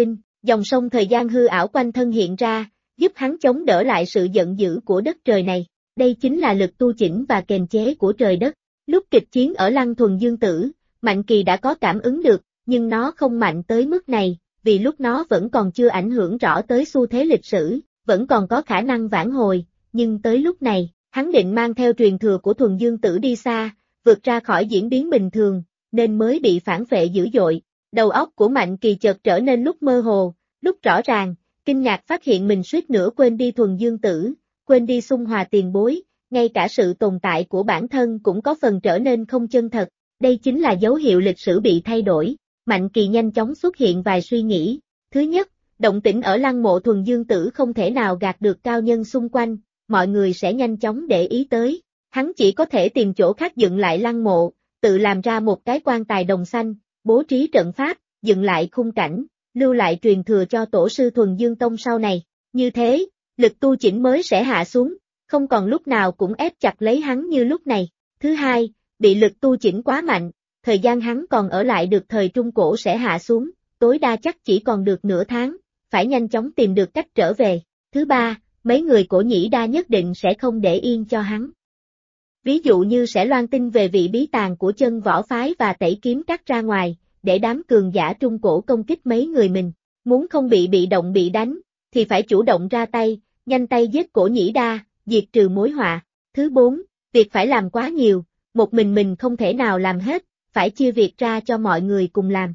Dòng sông thời gian hư ảo quanh thân hiện ra, giúp hắn chống đỡ lại sự giận dữ của đất trời này. Đây chính là lực tu chỉnh và kềm chế của trời đất. Lúc kịch chiến ở Lăng Thuần Dương Tử, Mạnh Kỳ đã có cảm ứng được, nhưng nó không mạnh tới mức này, vì lúc nó vẫn còn chưa ảnh hưởng rõ tới xu thế lịch sử, vẫn còn có khả năng vãn hồi, nhưng tới lúc này, hắn định mang theo truyền thừa của Thuần Dương Tử đi xa, vượt ra khỏi diễn biến bình thường, nên mới bị phản phệ dữ dội. Đầu óc của Mạnh Kỳ chợt trở nên lúc mơ hồ, lúc rõ ràng, kinh ngạc phát hiện mình suýt nữa quên đi Thuần Dương Tử, quên đi Xung Hòa tiền bối, ngay cả sự tồn tại của bản thân cũng có phần trở nên không chân thật. Đây chính là dấu hiệu lịch sử bị thay đổi. Mạnh Kỳ nhanh chóng xuất hiện vài suy nghĩ. Thứ nhất, động tĩnh ở lăng mộ Thuần Dương Tử không thể nào gạt được cao nhân xung quanh, mọi người sẽ nhanh chóng để ý tới. Hắn chỉ có thể tìm chỗ khác dựng lại lăng mộ, tự làm ra một cái quan tài đồng xanh, bố trí trận pháp, dựng lại khung cảnh, lưu lại truyền thừa cho tổ sư Thuần Dương Tông sau này. Như thế, lực tu chỉnh mới sẽ hạ xuống, không còn lúc nào cũng ép chặt lấy hắn như lúc này. Thứ hai, bị lực tu chỉnh quá mạnh, thời gian hắn còn ở lại được thời Trung Cổ sẽ hạ xuống, tối đa chắc chỉ còn được nửa tháng, phải nhanh chóng tìm được cách trở về. Thứ ba, mấy người Cổ Nhĩ Đa nhất định sẽ không để yên cho hắn. Ví dụ như sẽ loan tin về vị bí tàng của chân võ phái và tẩy kiếm cắt ra ngoài, để đám cường giả Trung Cổ công kích mấy người mình. Muốn không bị động bị đánh, thì phải chủ động ra tay, nhanh tay giết Cổ Nhĩ Đa, diệt trừ mối họa. Thứ bốn, việc phải làm quá nhiều, một mình không thể nào làm hết, phải chia việc ra cho mọi người cùng làm.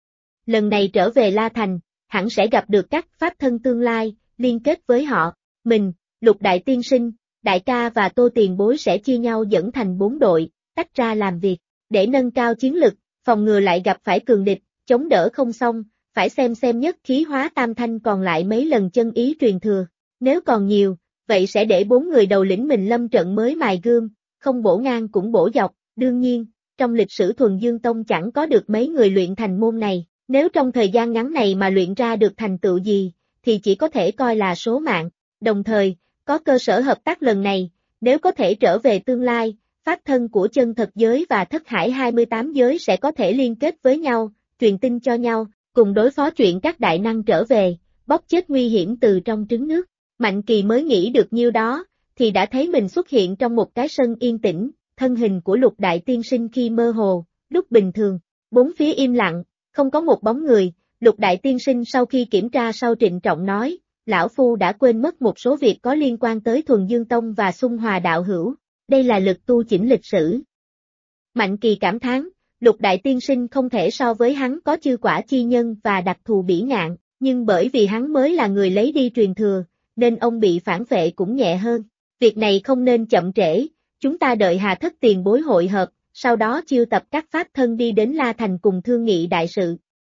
Lần này trở về La Thành, hẳn sẽ gặp được các pháp thân tương lai, liên kết với họ. Mình, Lục Đại Tiên Sinh, Đại ca và Tô Tiền Bối sẽ chia nhau dẫn thành 4 đội, tách ra làm việc, để nâng cao chiến lực, phòng ngừa lại gặp phải cường địch, chống đỡ không xong, phải xem nhất khí hóa tam thanh còn lại mấy lần chân ý truyền thừa. Nếu còn nhiều, vậy sẽ để 4 người đầu lĩnh mình lâm trận mới mài gươm, không bổ ngang cũng bổ dọc. Đương nhiên, trong lịch sử Thuần Dương Tông chẳng có được mấy người luyện thành môn này, nếu trong thời gian ngắn này mà luyện ra được thành tựu gì, thì chỉ có thể coi là số mạng. Đồng thời, có cơ sở hợp tác lần này, nếu có thể trở về tương lai, pháp thân của chân thật giới và thất hải 28 giới sẽ có thể liên kết với nhau, truyền tin cho nhau, cùng đối phó chuyện các đại năng trở về, bóp chết nguy hiểm từ trong trứng nước. Mạnh Kỳ mới nghĩ được nhiêu đó, thì đã thấy mình xuất hiện trong một cái sân yên tĩnh, thân hình của Lục Đại Tiên Sinh khi mơ hồ, lúc bình thường, bốn phía im lặng, không có một bóng người. Lục Đại Tiên Sinh sau khi kiểm tra sau trịnh trọng nói, lão phu đã quên mất một số việc có liên quan tới Thuần Dương Tông và Xung Hòa đạo hữu, đây là lực tu chỉnh lịch sử. Mạnh Kỳ cảm thán, Lục Đại Tiên Sinh không thể so với hắn có chư quả chi nhân và đặc thù bỉ ngạn, nhưng bởi vì hắn mới là người lấy đi truyền thừa, nên ông bị phản vệ cũng nhẹ hơn. Việc này không nên chậm trễ, chúng ta đợi Hà Thất tiền bối hội hợp, sau đó chiêu tập các pháp thân đi đến La Thành cùng thương nghị đại sự.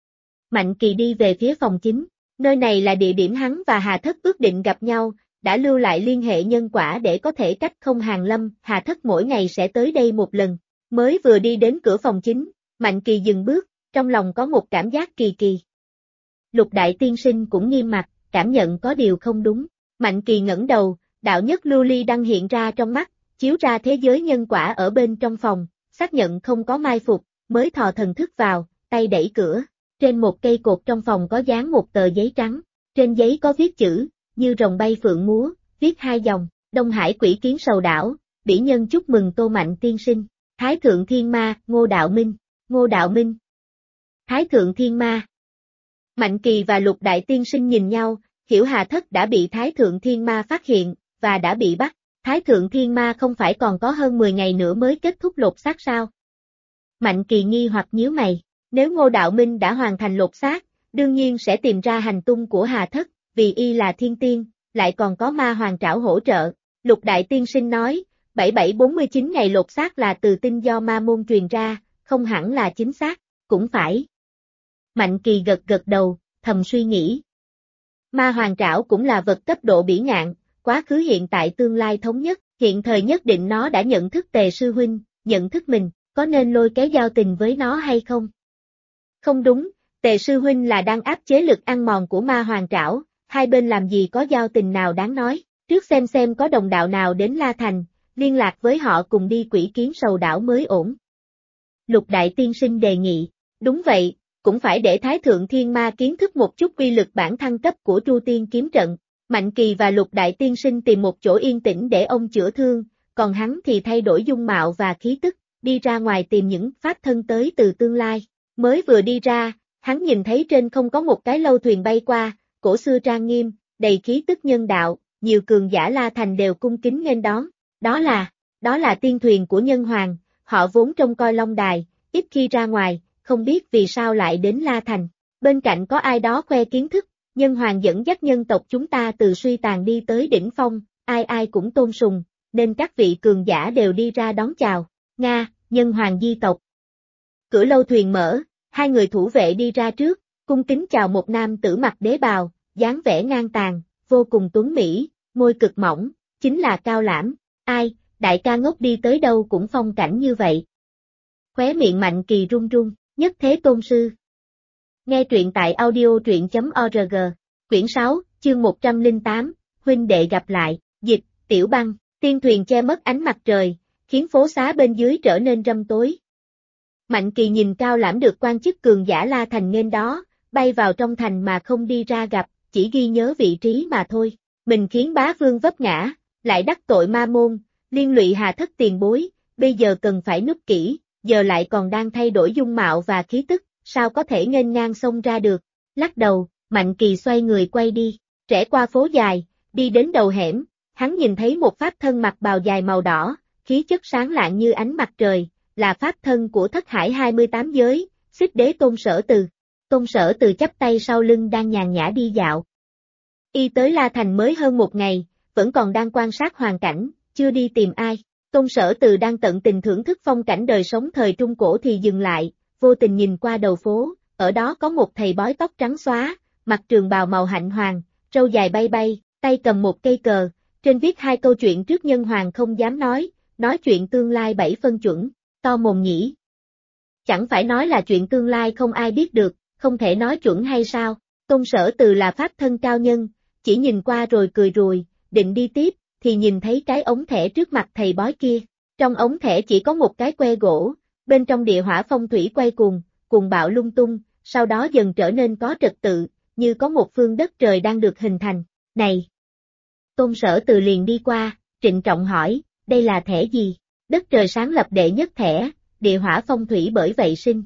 Mạnh Kỳ đi về phía phòng chính, nơi này là địa điểm hắn và Hà Thất ước định gặp nhau, đã lưu lại liên hệ nhân quả để có thể cách không hàng lâm, Hà Thất mỗi ngày sẽ tới đây một lần. Mới vừa đi đến cửa phòng chính, Mạnh Kỳ dừng bước, trong lòng có một cảm giác kỳ kỳ. Lục Đại Tiên Sinh cũng nghiêm mặt, cảm nhận có điều không đúng. Mạnh Kỳ ngẩng đầu, đạo nhất lưu ly đăng hiện ra trong mắt, chiếu ra thế giới nhân quả ở bên trong phòng, xác nhận không có mai phục, mới thò thần thức vào, tay đẩy cửa. Trên một cây cột trong phòng có dán một tờ giấy trắng, trên giấy có viết chữ, như rồng bay phượng múa, viết 2 dòng, Đông Hải quỷ kiến sầu đảo, bỉ nhân chúc mừng Tô Mạnh Tiên Sinh, Thái Thượng Thiên Ma, Ngô Đạo Minh, Ngô Đạo Minh, Thái Thượng Thiên Ma. Mạnh Kỳ và Lục Đại Tiên Sinh nhìn nhau, hiểu Hà Thất đã bị Thái Thượng Thiên Ma phát hiện, và đã bị bắt. Thái Thượng Thiên Ma không phải còn có hơn 10 ngày nữa mới kết thúc lột xác sao? Mạnh Kỳ nghi hoặc nhíu mày, nếu Ngô Đạo Minh đã hoàn thành lột xác, đương nhiên sẽ tìm ra hành tung của Hà Thất, vì y là thiên tiên, lại còn có ma hoàng trảo hỗ trợ. Lục Đại Tiên Sinh nói, 7749 ngày lột xác là từ tin do ma môn truyền ra, không hẳn là chính xác, cũng phải. Mạnh Kỳ gật đầu, thầm suy nghĩ. Ma hoàng trảo cũng là vật cấp độ bỉ ngạn, quá khứ hiện tại tương lai thống nhất, hiện thời nhất định nó đã nhận thức Tề sư huynh, nhận thức mình, có nên lôi kéo giao tình với nó hay không? Không đúng, Tề sư huynh là đang áp chế lực ăn mòn của ma hoàng trảo, hai bên làm gì có giao tình nào đáng nói, trước xem có đồng đạo nào đến La Thành, liên lạc với họ cùng đi quỷ kiến sầu đảo mới ổn. Lục Đại Tiên Sinh đề nghị, đúng vậy, cũng phải để Thái Thượng Thiên Ma kiến thức một chút uy lực bản thăng cấp của Tru Tiên kiếm trận. Mạnh Kỳ và Lục Đại Tiên Sinh tìm một chỗ yên tĩnh để ông chữa thương, còn hắn thì thay đổi dung mạo và khí tức, đi ra ngoài tìm những pháp thân tới từ tương lai. Mới vừa đi ra, hắn nhìn thấy trên không có một cái lâu thuyền bay qua, cổ xưa trang nghiêm, đầy khí tức nhân đạo, nhiều cường giả La Thành đều cung kính nghênh đón. Đó là tiên thuyền của Nhân Hoàng, họ vốn trông coi Long Đài, ít khi ra ngoài, không biết vì sao lại đến La Thành. Bên cạnh có ai đó khoe kiến thức, Nhân Hoàng dẫn dắt nhân tộc chúng ta từ suy tàn đi tới đỉnh phong, ai ai cũng tôn sùng, nên các vị cường giả đều đi ra đón chào. Nga, Nhân Hoàng di tộc. Cửa lâu thuyền mở, hai người thủ vệ đi ra trước, cung kính chào một nam tử mặc đế bào, dáng vẻ ngang tàn, vô cùng tuấn mỹ, môi cực mỏng, chính là Cao Lãm. Ai, đại ca ngốc đi tới đâu cũng phong cảnh như vậy. Khóe miệng Mạnh Kỳ run run, Nhất Thế Tôn Sư. Nghe truyện tại audio.org, quyển 6, chương 108, huynh đệ gặp lại, dịch, Tiểu Băng, tiên thuyền che mất ánh mặt trời, khiến phố xá bên dưới trở nên râm tối. Mạnh Kỳ nhìn Cao Lãm được quan chức cường giả La Thành nghênh đó, bay vào trong thành mà không đi ra gặp, chỉ ghi nhớ vị trí mà thôi. Mình khiến bá vương vấp ngã, lại đắc tội ma môn, liên lụy Hà Thất tiền bối, bây giờ cần phải núp kỹ, giờ lại còn đang thay đổi dung mạo và khí tức, sao có thể nghênh ngang xông ra được. Lắc đầu, Mạnh Kỳ xoay người quay đi, rẽ qua phố dài, đi đến đầu hẻm, hắn nhìn thấy một pháp thân mặc bào dài màu đỏ, khí chất sáng lạng như ánh mặt trời, là pháp thân của Thất Hải 28 giới, Xích Đế Tôn Sở Từ. Tôn Sở Từ chắp tay sau lưng đang nhàn nhã đi dạo. Y tới La Thành mới hơn một ngày, vẫn còn đang quan sát hoàn cảnh, chưa đi tìm ai. Tôn Sở Từ đang tận tình thưởng thức phong cảnh đời sống thời Trung Cổ thì dừng lại, vô tình nhìn qua đầu phố, ở đó có một thầy bói tóc trắng xóa, mặc trường bào màu hạnh hoàng, râu dài bay bay, tay cầm một cây cờ, trên viết hai câu chuyện trước Nhân Hoàng không dám nói chuyện tương lai 7 phân chuẩn, to mồm nhỉ. Chẳng phải nói là chuyện tương lai không ai biết được, không thể nói chuẩn hay sao? Tôn Sở Từ là pháp thân cao nhân, chỉ nhìn qua rồi cười rùi, định đi tiếp, thì nhìn thấy cái ống thẻ trước mặt thầy bói kia. Trong ống thẻ chỉ có một cái que gỗ, bên trong địa hỏa phong thủy quay cuồng bạo lung tung, sau đó dần trở nên có trật tự, như có một phương đất trời đang được hình thành. Này! Tôn Sở Từ liền đi qua, trịnh trọng hỏi, đây là thẻ gì? Đất trời sáng lập đệ nhất thẻ, địa hỏa phong thủy bởi vậy sinh.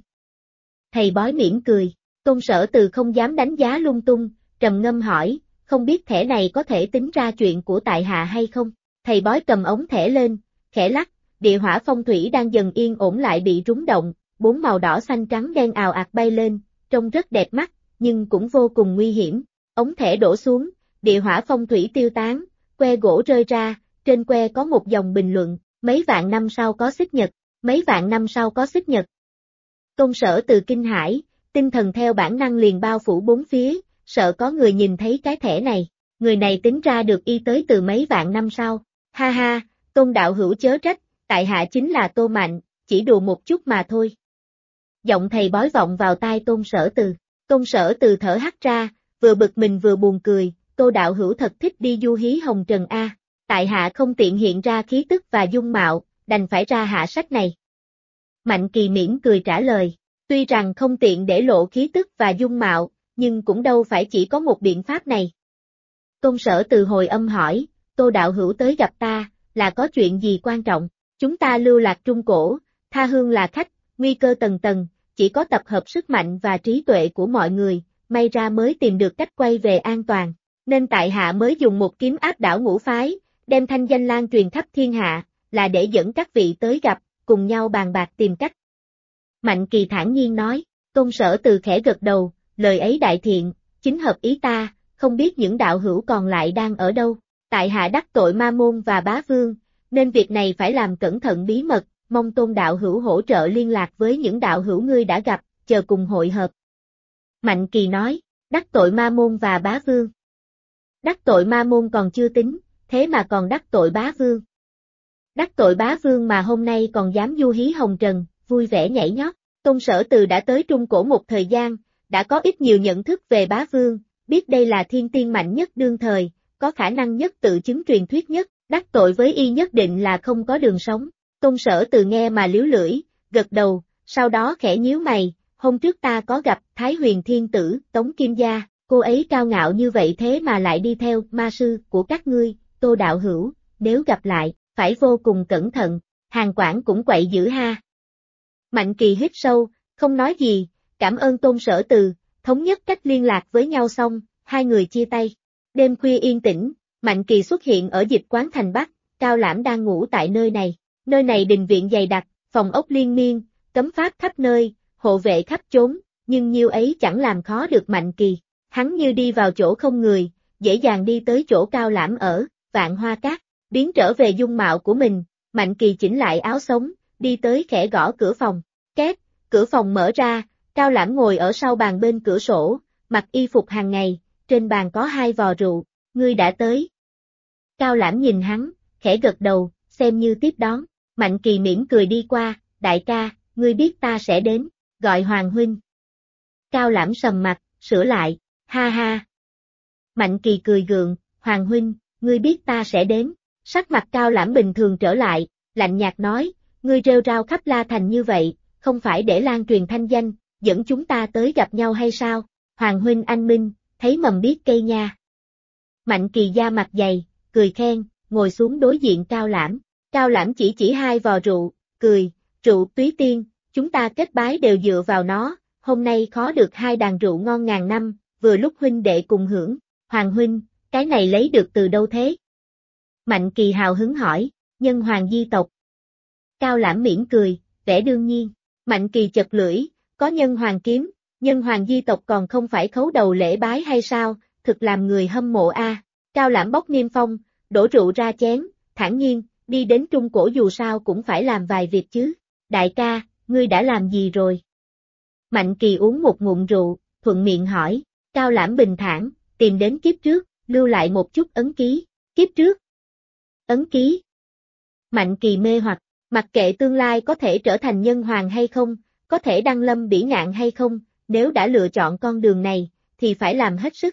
Thầy bói mỉm cười, Tôn Sở Từ không dám đánh giá lung tung, trầm ngâm hỏi, không biết thẻ này có thể tính ra chuyện của tại hạ hay không? Thầy bói cầm ống thẻ lên, khẽ lắc, địa hỏa phong thủy đang dần yên ổn lại bị rúng động, 4 màu đỏ xanh trắng đen ào ạt bay lên, trông rất đẹp mắt, nhưng cũng vô cùng nguy hiểm. Ống thẻ đổ xuống, địa hỏa phong thủy tiêu tán, que gỗ rơi ra, trên que có một dòng bình luận, mấy vạn năm sau có xích nhật, mấy vạn năm sau có xích nhật. Tôn Sở Từ kinh hãi, tinh thần theo bản năng liền bao phủ bốn phía, sợ có người nhìn thấy cái thẻ này, người này tính ra được y tới từ mấy vạn năm sau. Ha ha, Tôn đạo hữu chớ trách, tại hạ chính là Tô Mạnh, chỉ đùa một chút mà thôi. Giọng thầy bói vọng vào tai Tôn Sở Từ. Tôn Sở Từ thở hắt ra, vừa bực mình vừa buồn cười, Tô đạo hữu thật thích đi du hí hồng trần a. Tại hạ không tiện hiện ra khí tức và dung mạo, đành phải ra hạ sách này. Mạnh Kỳ mỉm cười trả lời, tuy rằng không tiện để lộ khí tức và dung mạo, nhưng cũng đâu phải chỉ có một biện pháp này. Tôn Sở Từ hồi âm hỏi, Tô đạo hữu tới gặp ta, là có chuyện gì quan trọng? Chúng ta lưu lạc Trung Cổ, tha hương là khách, nguy cơ tầng tầng, chỉ có tập hợp sức mạnh và trí tuệ của mọi người, may ra mới tìm được cách quay về an toàn. Nên tại hạ mới dùng một kiếm áp đảo ngũ phái, đem thanh danh lan truyền khắp thiên hạ, là để dẫn các vị tới gặp, cùng nhau bàn bạc tìm cách. Mạnh Kỳ thản nhiên nói, Tôn Sở Từ khẽ gật đầu, lời ấy đại thiện, chính hợp ý ta, không biết những đạo hữu còn lại đang ở đâu. Tại hạ đắc tội ma môn và bá vương, nên việc này phải làm cẩn thận bí mật, mong Tôn đạo hữu hỗ trợ liên lạc với những đạo hữu ngươi đã gặp, chờ cùng hội hợp. Mạnh Kỳ nói, đắc tội ma môn và bá vương. Đắc tội ma môn còn chưa tính, thế mà còn đắc tội bá vương. Đắc tội bá vương mà hôm nay còn dám du hí hồng trần, vui vẻ nhảy nhót. Tôn Sở Từ đã tới Trung Cổ một thời gian, đã có ít nhiều nhận thức về bá vương, biết đây là thiên tiên mạnh nhất đương thời, có khả năng nhất tự chứng truyền thuyết nhất, đắc tội với y nhất định là không có đường sống. Tôn Sở Từ nghe mà liếu lưỡi, gật đầu, sau đó khẽ nhíu mày, hôm trước ta có gặp Thái Huyền Thiên Tử, Tống Kim Gia, cô ấy cao ngạo như vậy thế mà lại đi theo ma sư của các ngươi, Tô đạo hữu, nếu gặp lại, phải vô cùng cẩn thận, Hàn Quảng cũng quậy dữ ha. Mạnh Kỳ hít sâu, không nói gì, cảm ơn Tôn Sở Từ, thống nhất cách liên lạc với nhau xong, hai người chia tay. Đêm khuya yên tĩnh, Mạnh Kỳ xuất hiện ở Dịch Quán thành Bắc, Cao Lãm đang ngủ tại nơi này đình viện dày đặc, phòng ốc liên miên, cấm pháp khắp nơi, hộ vệ khắp chốn, nhưng nhiêu ấy chẳng làm khó được Mạnh Kỳ, hắn như đi vào chỗ không người, dễ dàng đi tới chỗ Cao Lãm ở, Vạn Hoa Cát, biến trở về dung mạo của mình, Mạnh Kỳ chỉnh lại áo sống, đi tới khẽ gõ cửa phòng, két, cửa phòng mở ra, Cao Lãm ngồi ở sau bàn bên cửa sổ, mặc y phục hàng ngày, trên bàn có 2 vò rượu, ngươi đã tới. Cao Lãm nhìn hắn, khẽ gật đầu, xem như tiếp đón, Mạnh Kỳ mỉm cười đi qua, đại ca, ngươi biết ta sẽ đến, gọi Hoàng huynh. Cao Lãm sầm mặt, sửa lại, ha ha. Mạnh Kỳ cười gượng, Hoàng huynh, ngươi biết ta sẽ đến, sắc mặt Cao Lãm bình thường trở lại, lạnh nhạt nói, ngươi rêu rao khắp La Thành như vậy, không phải để lan truyền thanh danh, dẫn chúng ta tới gặp nhau hay sao, Hoàng huynh anh minh, thấy mầm biết cây nha. Mạnh Kỳ da mặt dày, cười khen, ngồi xuống đối diện Cao Lãm, Cao Lãm chỉ 2 vò rượu, cười, rượu túy tiên, chúng ta kết bái đều dựa vào nó, hôm nay khó được 2 đàn rượu ngon ngàn năm, vừa lúc huynh đệ cùng hưởng, Hoàng huynh, cái này lấy được từ đâu thế? Mạnh Kỳ hào hứng hỏi, Nhân Hoàng di tộc. Cao Lãm mỉm cười, vẻ đương nhiên, Mạnh Kỳ chật lưỡi, có Nhân Hoàng kiếm, Nhân Hoàng di tộc còn không phải khấu đầu lễ bái hay sao, thực làm người hâm mộ a. Cao Lãm bốc niêm phong, đổ rượu ra chén, thản nhiên, đi đến Trung Cổ dù sao cũng phải làm vài việc chứ. Đại ca, ngươi đã làm gì rồi? Mạnh Kỳ uống một ngụm rượu, thuận miệng hỏi, Cao Lãm bình thản, tìm đến kiếp trước, lưu lại một chút ấn ký, kiếp trước. Ấn ký. Mạnh Kỳ mê hoặc, mặc kệ tương lai có thể trở thành nhân hoàng hay không, có thể đăng lâm bỉ ngạn hay không, nếu đã lựa chọn con đường này, thì phải làm hết sức.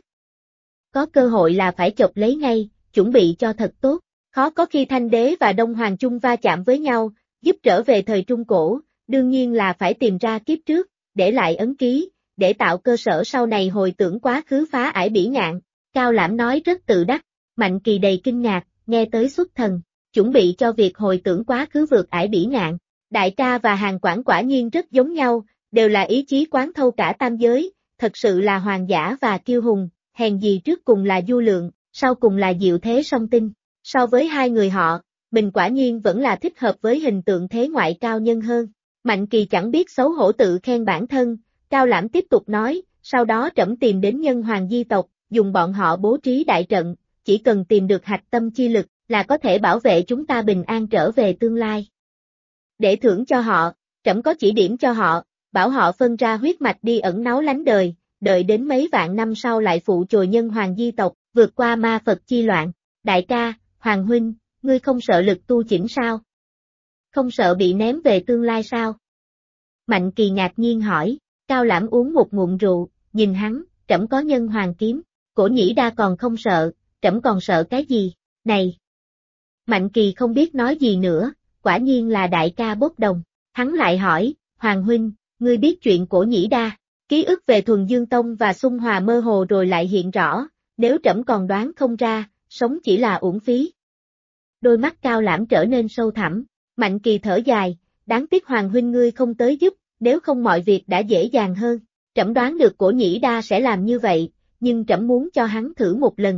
Có cơ hội là phải chộp lấy ngay, chuẩn bị cho thật tốt, khó có khi Thanh Đế và Đông Hoàng chung va chạm với nhau, giúp trở về thời Trung Cổ, đương nhiên là phải tìm ra kiếp trước, để lại ấn ký, để tạo cơ sở sau này hồi tưởng quá khứ phá ải bỉ ngạn. Cao Lãm nói rất tự đắc, Mạnh Kỳ đầy kinh ngạc, nghe tới xuất thần, chuẩn bị cho việc hồi tưởng quá khứ vượt ải bỉ ngạn. Đại ca và Hàn Quảng quả nhiên rất giống nhau, đều là ý chí quán thâu cả tam giới, thật sự là hoàng giả và kiêu hùng, hèn gì trước cùng là du lượng, sau cùng là diệu thế song tinh. So với hai người họ, mình quả nhiên vẫn là thích hợp với hình tượng thế ngoại cao nhân hơn. Mạnh Kỳ chẳng biết xấu hổ tự khen bản thân, Cao Lãm tiếp tục nói, sau đó trẫm tìm đến Nhân Hoàng di tộc, dùng bọn họ bố trí đại trận, chỉ cần tìm được hạch tâm chi lực, là có thể bảo vệ chúng ta bình an trở về tương lai. Để thưởng cho họ, trẫm có chỉ điểm cho họ, bảo họ phân ra huyết mạch đi ẩn náu lánh đời, đợi đến mấy vạn năm sau lại phụ chồi Nhân Hoàng di tộc, vượt qua ma Phật chi loạn. Đại ca, Hoàng huynh, ngươi không sợ lực tu chỉnh sao? Không sợ bị ném về tương lai sao? Mạnh Kỳ ngạc nhiên hỏi, Cao Lãm uống một ngụm rượu, nhìn hắn, trẫm có Nhân Hoàng kiếm, Cổ Nhĩ Đa còn không sợ, trẫm còn sợ cái gì, này? Mạnh Kỳ không biết nói gì nữa, quả nhiên là đại ca bốc đồng, hắn lại hỏi, Hoàng huynh, ngươi biết chuyện Cổ Nhĩ Đa, ký ức về Thuần Dương Tông và Xung Hòa mơ hồ rồi lại hiện rõ, nếu trẫm còn đoán không ra, sống chỉ là uổng phí. Đôi mắt Cao Lãm trở nên sâu thẳm, Mạnh Kỳ thở dài, đáng tiếc Hoàng huynh ngươi không tới giúp, nếu không mọi việc đã dễ dàng hơn, trẫm đoán được Cổ Nhĩ Đa sẽ làm như vậy, nhưng trẫm muốn cho hắn thử một lần.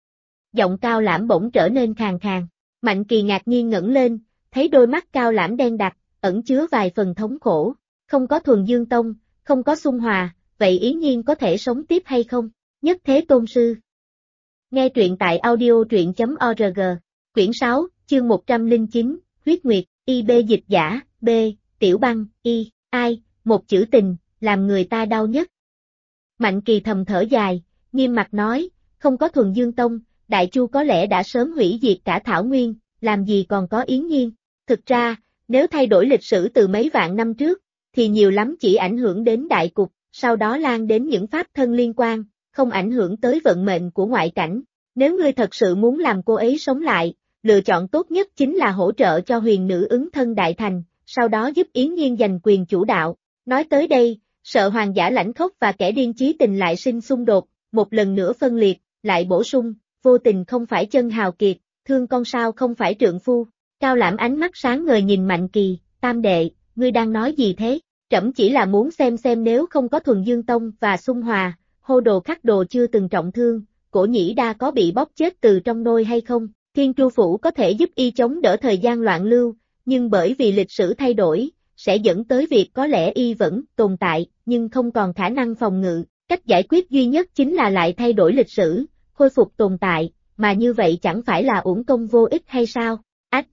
Giọng Cao Lãm bỗng trở nên khàn khàn, Mạnh Kỳ ngạc nhiên ngẩng lên, thấy đôi mắt Cao Lãm đen đặc, ẩn chứa vài phần thống khổ, không có Thuần Dương Tông, không có Xung Hòa, vậy Yến Nhiên có thể sống tiếp hay không? Nhất Thế Tôn Sư. Nghe truyện tại audio.org, quyển 6, chương 109, Huyết Nguyệt, IB dịch giả, B, Tiểu Băng, I, ai, một chữ tình, làm người ta đau nhất. Mạnh Kỳ thầm thở dài, nghiêm mặt nói, không có Thuần Dương Tông, Đại Chu có lẽ đã sớm hủy diệt cả Thảo Nguyên, làm gì còn có Yến Nhiên. Thực ra, nếu thay đổi lịch sử từ mấy vạn năm trước, thì nhiều lắm chỉ ảnh hưởng đến đại cục, sau đó lan đến những pháp thân liên quan, không ảnh hưởng tới vận mệnh của ngoại cảnh. Nếu ngươi thật sự muốn làm cô ấy sống lại, lựa chọn tốt nhất chính là hỗ trợ cho huyền nữ ứng thân đại thành, sau đó giúp Yến Nhiên giành quyền chủ đạo. Nói tới đây, sợ hoàng giả lãnh khốc và kẻ điên chí tình lại sinh xung đột, một lần nữa phân liệt, lại bổ sung, vô tình không phải chân hào kiệt, thương con sao không phải trượng phu. Cao Lãm ánh mắt sáng ngời nhìn Mạnh Kỳ, tam đệ, ngươi đang nói gì thế? Trẫm chỉ là muốn xem nếu không có Thuần Dương Tông và Xung Hòa, hô đồ khắc đồ chưa từng trọng thương, Cổ Nhĩ Đa có bị bóp chết từ trong nôi hay không? Thiên Tru Phủ có thể giúp y chống đỡ thời gian loạn lưu, nhưng bởi vì lịch sử thay đổi, sẽ dẫn tới việc có lẽ y vẫn tồn tại, nhưng không còn khả năng phòng ngự. Cách giải quyết duy nhất chính là lại thay đổi lịch sử, khôi phục tồn tại, mà như vậy chẳng phải là uổng công vô ích hay sao? Ách!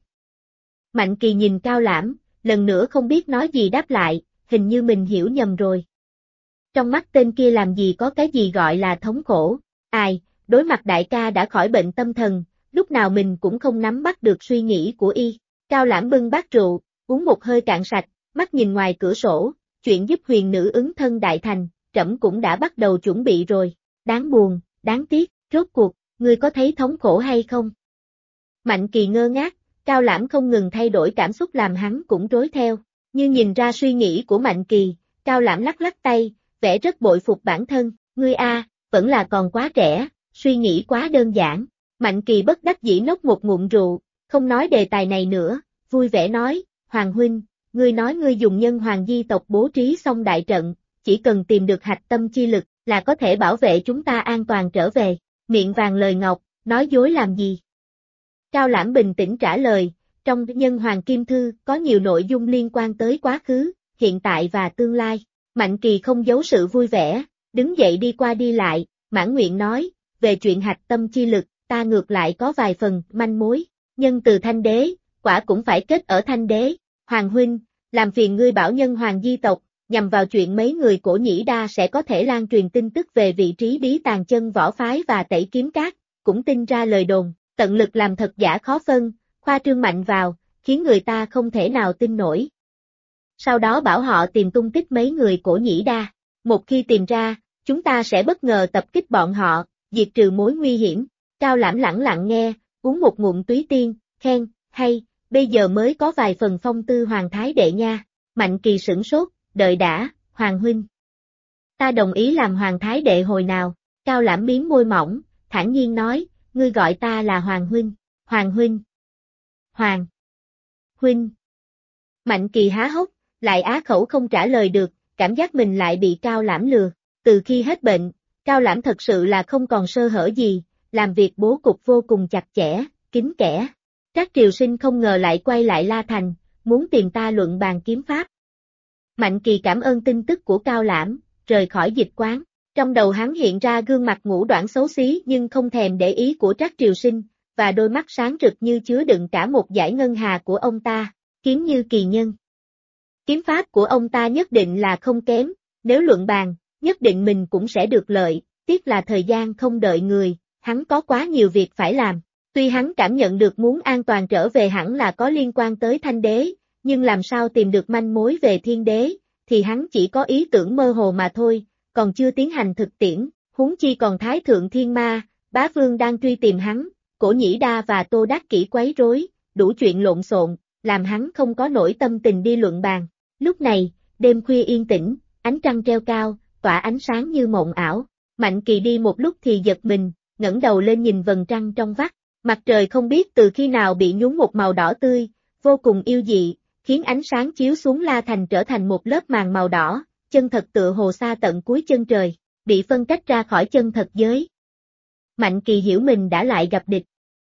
Mạnh Kỳ nhìn Cao Lãm, lần nữa không biết nói gì đáp lại, hình như mình hiểu nhầm rồi. Trong mắt tên kia làm gì có cái gì gọi là thống khổ, ai, đối mặt đại ca đã khỏi bệnh tâm thần, lúc nào mình cũng không nắm bắt được suy nghĩ của y. Cao Lãm bưng bát rượu, uống một hơi cạn sạch, mắt nhìn ngoài cửa sổ, chuyện giúp huyền nữ ứng thân đại thành, trẫm cũng đã bắt đầu chuẩn bị rồi, đáng buồn, đáng tiếc, rốt cuộc, ngươi có thấy thống khổ hay không? Mạnh Kỳ ngơ ngác, Cao Lãm không ngừng thay đổi cảm xúc làm hắn cũng rối theo, như nhìn ra suy nghĩ của Mạnh Kỳ, Cao Lãm lắc lắc tay, vẻ rất bội phục bản thân, ngươi vẫn là còn quá trẻ, suy nghĩ quá đơn giản. Mạnh Kỳ bất đắc dĩ nốc một ngụm rượu, không nói đề tài này nữa, vui vẻ nói, Hoàng huynh, ngươi nói ngươi dùng nhân hoàng di tộc bố trí xong đại trận, chỉ cần tìm được hạch tâm chi lực là có thể bảo vệ chúng ta an toàn trở về, miệng vàng lời ngọc, nói dối làm gì? Cao Lãm bình tĩnh trả lời, trong nhân hoàng kim thư có nhiều nội dung liên quan tới quá khứ, hiện tại và tương lai. Mạnh Kỳ không giấu sự vui vẻ, đứng dậy đi qua đi lại, mãn nguyện nói, về chuyện hạch tâm chi lực, ta ngược lại có vài phần manh mối, nhân từ Thanh Đế, quả cũng phải kết ở Thanh Đế. Hoàng huynh, làm phiền ngươi bảo nhân hoàng di tộc, nhằm vào chuyện mấy người Cổ Nhĩ Đa sẽ có thể lan truyền tin tức về vị trí bí tàng chân võ phái và tẩy kiếm cát, cũng tin ra lời đồn, tận lực làm thật giả khó phân, khoa trương mạnh vào, khiến người ta không thể nào tin nổi. Sau đó bảo họ tìm tung tích mấy người Cổ Nhĩ Đa, một khi tìm ra, chúng ta sẽ bất ngờ tập kích bọn họ, diệt trừ mối nguy hiểm. Cao Lãm lẳng lặng nghe, uống một ngụm túy tiên, khen, hay, bây giờ mới có vài phần phong tư Hoàng Thái Đệ nha. Mạnh Kỳ sửng sốt, đợi đã, Hoàng huynh. Ta đồng ý làm Hoàng Thái Đệ hồi nào? Cao Lãm miếm môi mỏng, thản nhiên nói, ngươi gọi ta là Hoàng huynh, Hoàng huynh. Hoàng huynh. Mạnh Kỳ há hốc, lại á khẩu không trả lời được, cảm giác mình lại bị Cao Lãm lừa. Từ khi hết bệnh, Cao Lãm thật sự là không còn sơ hở gì, làm việc bố cục vô cùng chặt chẽ, kín kẽ. Trác Triều Sinh không ngờ lại quay lại La Thành, muốn tìm ta luận bàn kiếm pháp. Mạnh Kỳ cảm ơn tin tức của Cao Lãm, rời khỏi dịch quán. Trong đầu hắn hiện ra gương mặt ngũ đoản xấu xí nhưng không thèm để ý của Trác Triều Sinh, và đôi mắt sáng rực như chứa đựng cả một dải ngân hà của ông ta, kiếm như kỳ nhân. Kiếm pháp của ông ta nhất định là không kém, nếu luận bàn, nhất định mình cũng sẽ được lợi, tiếc là thời gian không đợi người, hắn có quá nhiều việc phải làm. Tuy hắn cảm nhận được muốn an toàn trở về hẳn là có liên quan tới Thanh Đế, nhưng làm sao tìm được manh mối về Thiên Đế, thì hắn chỉ có ý tưởng mơ hồ mà thôi, còn chưa tiến hành thực tiễn, huống chi còn Thái Thượng Thiên Ma, Bá Vương đang truy tìm hắn, Cổ Nhĩ Đa và Tô Đắc Kỷ quấy rối, đủ chuyện lộn xộn, làm hắn không có nổi tâm tình đi luận bàn. Lúc này, đêm khuya yên tĩnh, ánh trăng treo cao, tỏa ánh sáng như mộng ảo. Mạnh Kỳ đi một lúc thì giật mình, ngẩng đầu lên nhìn vầng trăng trong vắt. Mặt trời không biết từ khi nào bị nhúng một màu đỏ tươi, vô cùng yêu dị, khiến ánh sáng chiếu xuống La Thành trở thành một lớp màn màu đỏ, chân thật tựa hồ xa tận cuối chân trời, bị phân cách ra khỏi chân thật giới. Mạnh Kỳ hiểu mình đã lại gặp địch.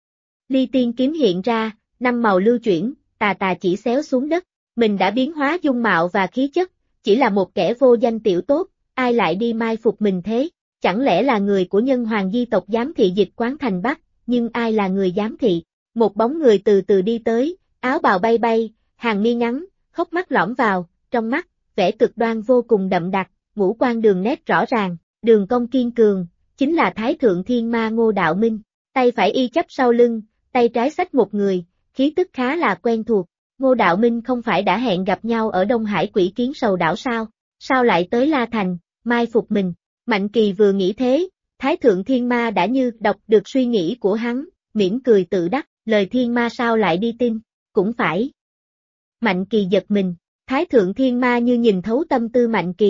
Ly Tiên kiếm hiện ra, năm màu lưu chuyển, tà tà chỉ xéo xuống đất, mình đã biến hóa dung mạo và khí chất, chỉ là một kẻ vô danh tiểu tốt, ai lại đi mai phục mình thế, chẳng lẽ là người của nhân hoàng di tộc giám thị dịch quán thành Bắc, nhưng ai là người giám thị? Một bóng người từ từ đi tới, áo bào bay bay, hàng mi ngắn, hốc mắt lõm vào, trong mắt, vẻ cực đoan vô cùng đậm đặc, ngũ quan đường nét rõ ràng, đường cong kiên cường, chính là Thái Thượng Thiên Ma Ngô Đạo Minh, tay phải y chắp sau lưng, tay trái xách một người, khí tức khá là quen thuộc. Ngô Đạo Minh không phải đã hẹn gặp nhau ở Đông Hải Quỷ Kiến Sầu Đảo sao? Sao lại tới La Thành, mai phục mình? Mạnh Kỳ vừa nghĩ thế, Thái Thượng Thiên Ma đã như đọc được suy nghĩ của hắn, mỉm cười tự đắc, lời Thiên Ma sao lại đi tin, cũng phải. Mạnh Kỳ giật mình, Thái Thượng Thiên Ma như nhìn thấu tâm tư Mạnh Kỳ,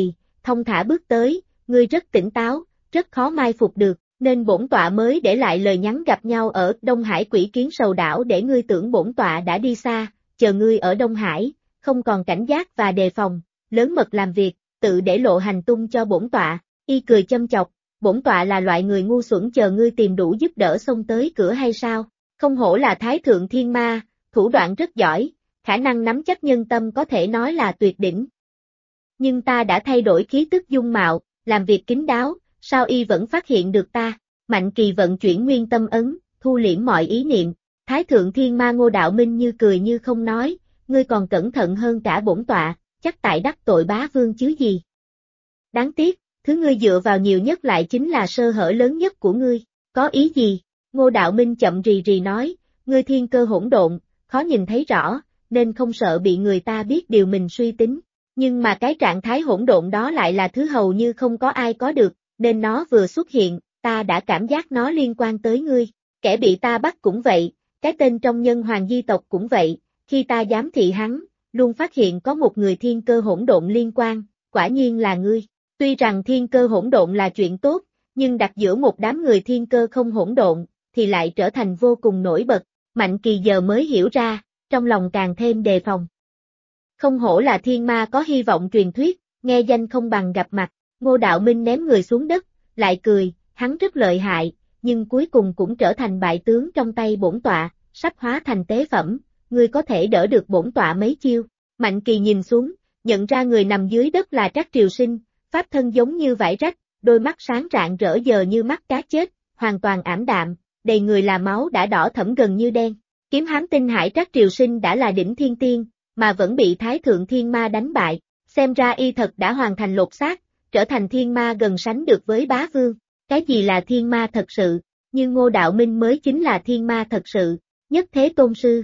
thông thả bước tới, ngươi rất tỉnh táo, rất khó mai phục được, nên bổn tọa mới để lại lời nhắn gặp nhau ở Đông Hải Quỷ Kiến Sầu Đảo để ngươi tưởng bổn tọa đã đi xa, chờ ngươi ở Đông Hải, không còn cảnh giác và đề phòng, lớn mật làm việc, tự để lộ hành tung cho bổn tọa, y cười châm chọc, bổn tọa là loại người ngu xuẩn chờ ngươi tìm đủ giúp đỡ xông tới cửa hay sao, không hổ là Thái Thượng Thiên Ma, thủ đoạn rất giỏi, khả năng nắm chắc nhân tâm có thể nói là tuyệt đỉnh. Nhưng ta đã thay đổi khí tức dung mạo, làm việc kín đáo, sao y vẫn phát hiện được ta? Mạnh Kỳ vận chuyển nguyên tâm ấn, thu liễm mọi ý niệm. Thái Thượng Thiên Ma Ngô Đạo Minh như cười như không nói, ngươi còn cẩn thận hơn cả bổn tọa, chắc tại đắc tội bá vương chứ gì. Đáng tiếc, thứ ngươi dựa vào nhiều nhất lại chính là sơ hở lớn nhất của ngươi, có ý gì? Ngô Đạo Minh chậm rì rì nói, ngươi thiên cơ hỗn độn, khó nhìn thấy rõ, nên không sợ bị người ta biết điều mình suy tính. Nhưng mà cái trạng thái hỗn độn đó lại là thứ hầu như không có ai có được, nên nó vừa xuất hiện, ta đã cảm giác nó liên quan tới ngươi. Kẻ bị ta bắt cũng vậy, cái tên trong nhân hoàng di tộc cũng vậy, khi ta giám thị hắn, luôn phát hiện có một người thiên cơ hỗn độn liên quan, quả nhiên là ngươi. Tuy rằng thiên cơ hỗn độn là chuyện tốt, nhưng đặt giữa một đám người thiên cơ không hỗn độn, thì lại trở thành vô cùng nổi bật. Mạnh Kỳ giờ mới hiểu ra, trong lòng càng thêm đề phòng. Không hổ là thiên ma có hy vọng truyền thuyết, nghe danh không bằng gặp mặt, Ngô Đạo Minh ném người xuống đất, lại cười, hắn rất lợi hại, nhưng cuối cùng cũng trở thành bại tướng trong tay bổn tọa, sắp hóa thành tế phẩm, ngươi có thể đỡ được bổn tọa mấy chiêu. Mạnh Kỳ nhìn xuống, nhận ra người nằm dưới đất là Trác Triều Sinh, pháp thân giống như vải rách, đôi mắt sáng rạng rỡ giờ như mắt cá chết, hoàn toàn ảm đạm, đầy người là máu đã đỏ thẫm gần như đen. Kiếm Hám Tinh Hải Trác Triều Sinh đã là đỉnh thiên tiên, mà vẫn bị Thái Thượng Thiên Ma đánh bại, xem ra y thật đã hoàn thành lột xác, trở thành thiên ma gần sánh được với bá vương. Cái gì là thiên ma thật sự, nhưng Ngô Đạo Minh mới chính là thiên ma thật sự, nhất thế tôn sư.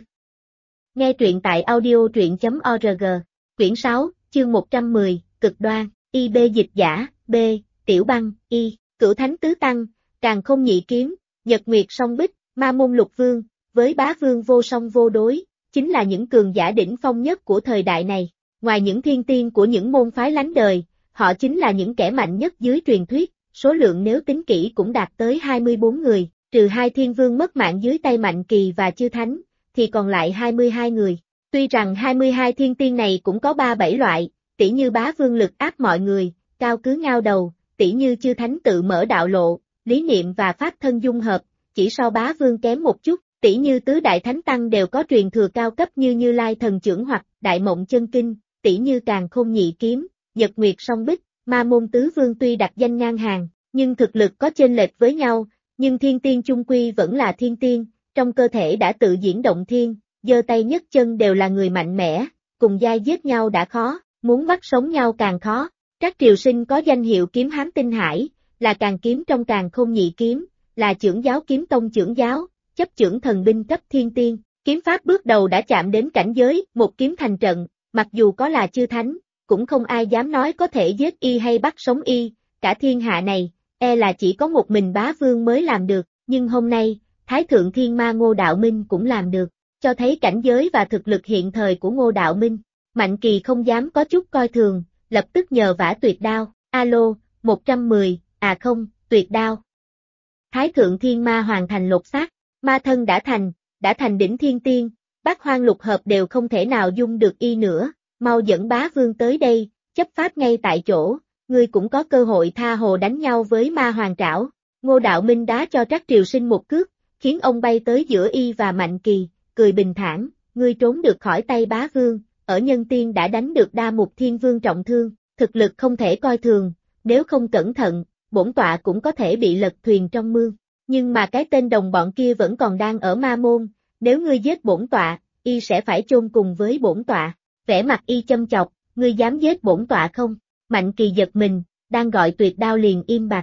Nghe truyện tại audio.org, quyển 6, chương 110, cực đoan, IB dịch giả, B, Tiểu Băng, Y, Cửu Thánh Tứ Tăng, Càn Khôn Nhị Kiếm, Nhật Nguyệt Song Bích, Ma Môn Lục Vương, với bá vương vô song vô đối, chính là những cường giả đỉnh phong nhất của thời đại này. Ngoài những thiên tiên của những môn phái lánh đời, họ chính là những kẻ mạnh nhất dưới truyền thuyết, số lượng nếu tính kỹ cũng đạt tới 24 người, trừ hai thiên vương mất mạng dưới tay Mạnh Kỳ và Chư Thánh, thì còn lại 22 người. Tuy rằng 22 thiên tiên này cũng có 3-7 loại, tỉ như bá vương lực áp mọi người, cao cứ ngao đầu, tỉ như Chư Thánh tự mở đạo lộ, lý niệm và pháp thân dung hợp, chỉ so bá vương kém một chút. Tỉ như tứ đại thánh tăng đều có truyền thừa cao cấp như Như Lai thần chưởng hoặc Đại Mộng Chân Kinh, tỉ như Càn Khôn Nhị Kiếm, Nhật Nguyệt Song Bích, Ma Môn Tứ Vương tuy đặt danh ngang hàng, nhưng thực lực có chênh lệch với nhau, nhưng thiên tiên chung quy vẫn là thiên tiên, trong cơ thể đã tự diễn động thiên, giơ tay nhấc chân đều là người mạnh mẽ, cùng giai giết nhau đã khó, muốn bắt sống nhau càng khó. Trác Triều Sinh có danh hiệu Kiếm Hám Tinh Hải, là Càn Kiếm trong Càn Khôn Nhị Kiếm, là Chưởng Giáo Kiếm Tông trưởng giáo, chấp chưởng thần binh cấp thiên tiên, kiếm pháp bước đầu đã chạm đến cảnh giới, một kiếm thành trận, mặc dù có là Chư Thánh, cũng không ai dám nói có thể giết y hay bắt sống y, cả thiên hạ này, là chỉ có một mình bá vương mới làm được, nhưng hôm nay, Thái Thượng Thiên Ma Ngô Đạo Minh cũng làm được, cho thấy cảnh giới và thực lực hiện thời của Ngô Đạo Minh. Mạnh Kỳ không dám có chút coi thường, lập tức nhờ vả tuyệt đao, alo, 110, không, tuyệt đao. Thái Thượng Thiên Ma hoàn thành lột xác. Ma thân đã thành đỉnh thiên tiên, Bát Hoang Lục Hợp đều không thể nào dung được y nữa, mau dẫn bá vương tới đây, chấp pháp ngay tại chỗ, ngươi cũng có cơ hội tha hồ đánh nhau với ma hoàng trảo. Ngô Đạo Minh đá cho Trác Triều Sinh một cước, khiến ông bay tới giữa y và Mạnh Kỳ, cười bình thản, ngươi trốn được khỏi tay bá vương, ở nhân tiên đã đánh được Đa Mục Thiên Vương trọng thương, thực lực không thể coi thường, nếu không cẩn thận, bổn tọa cũng có thể bị lật thuyền trong mương. Nhưng mà cái tên đồng bọn kia vẫn còn đang ở ma môn, nếu ngươi giết bổn tọa, y sẽ phải chôn cùng với bổn tọa. Vẻ mặt y châm chọc, ngươi dám giết bổn tọa không? Mạnh Kỳ giật mình, đang gọi tuyệt đao liền im bặt.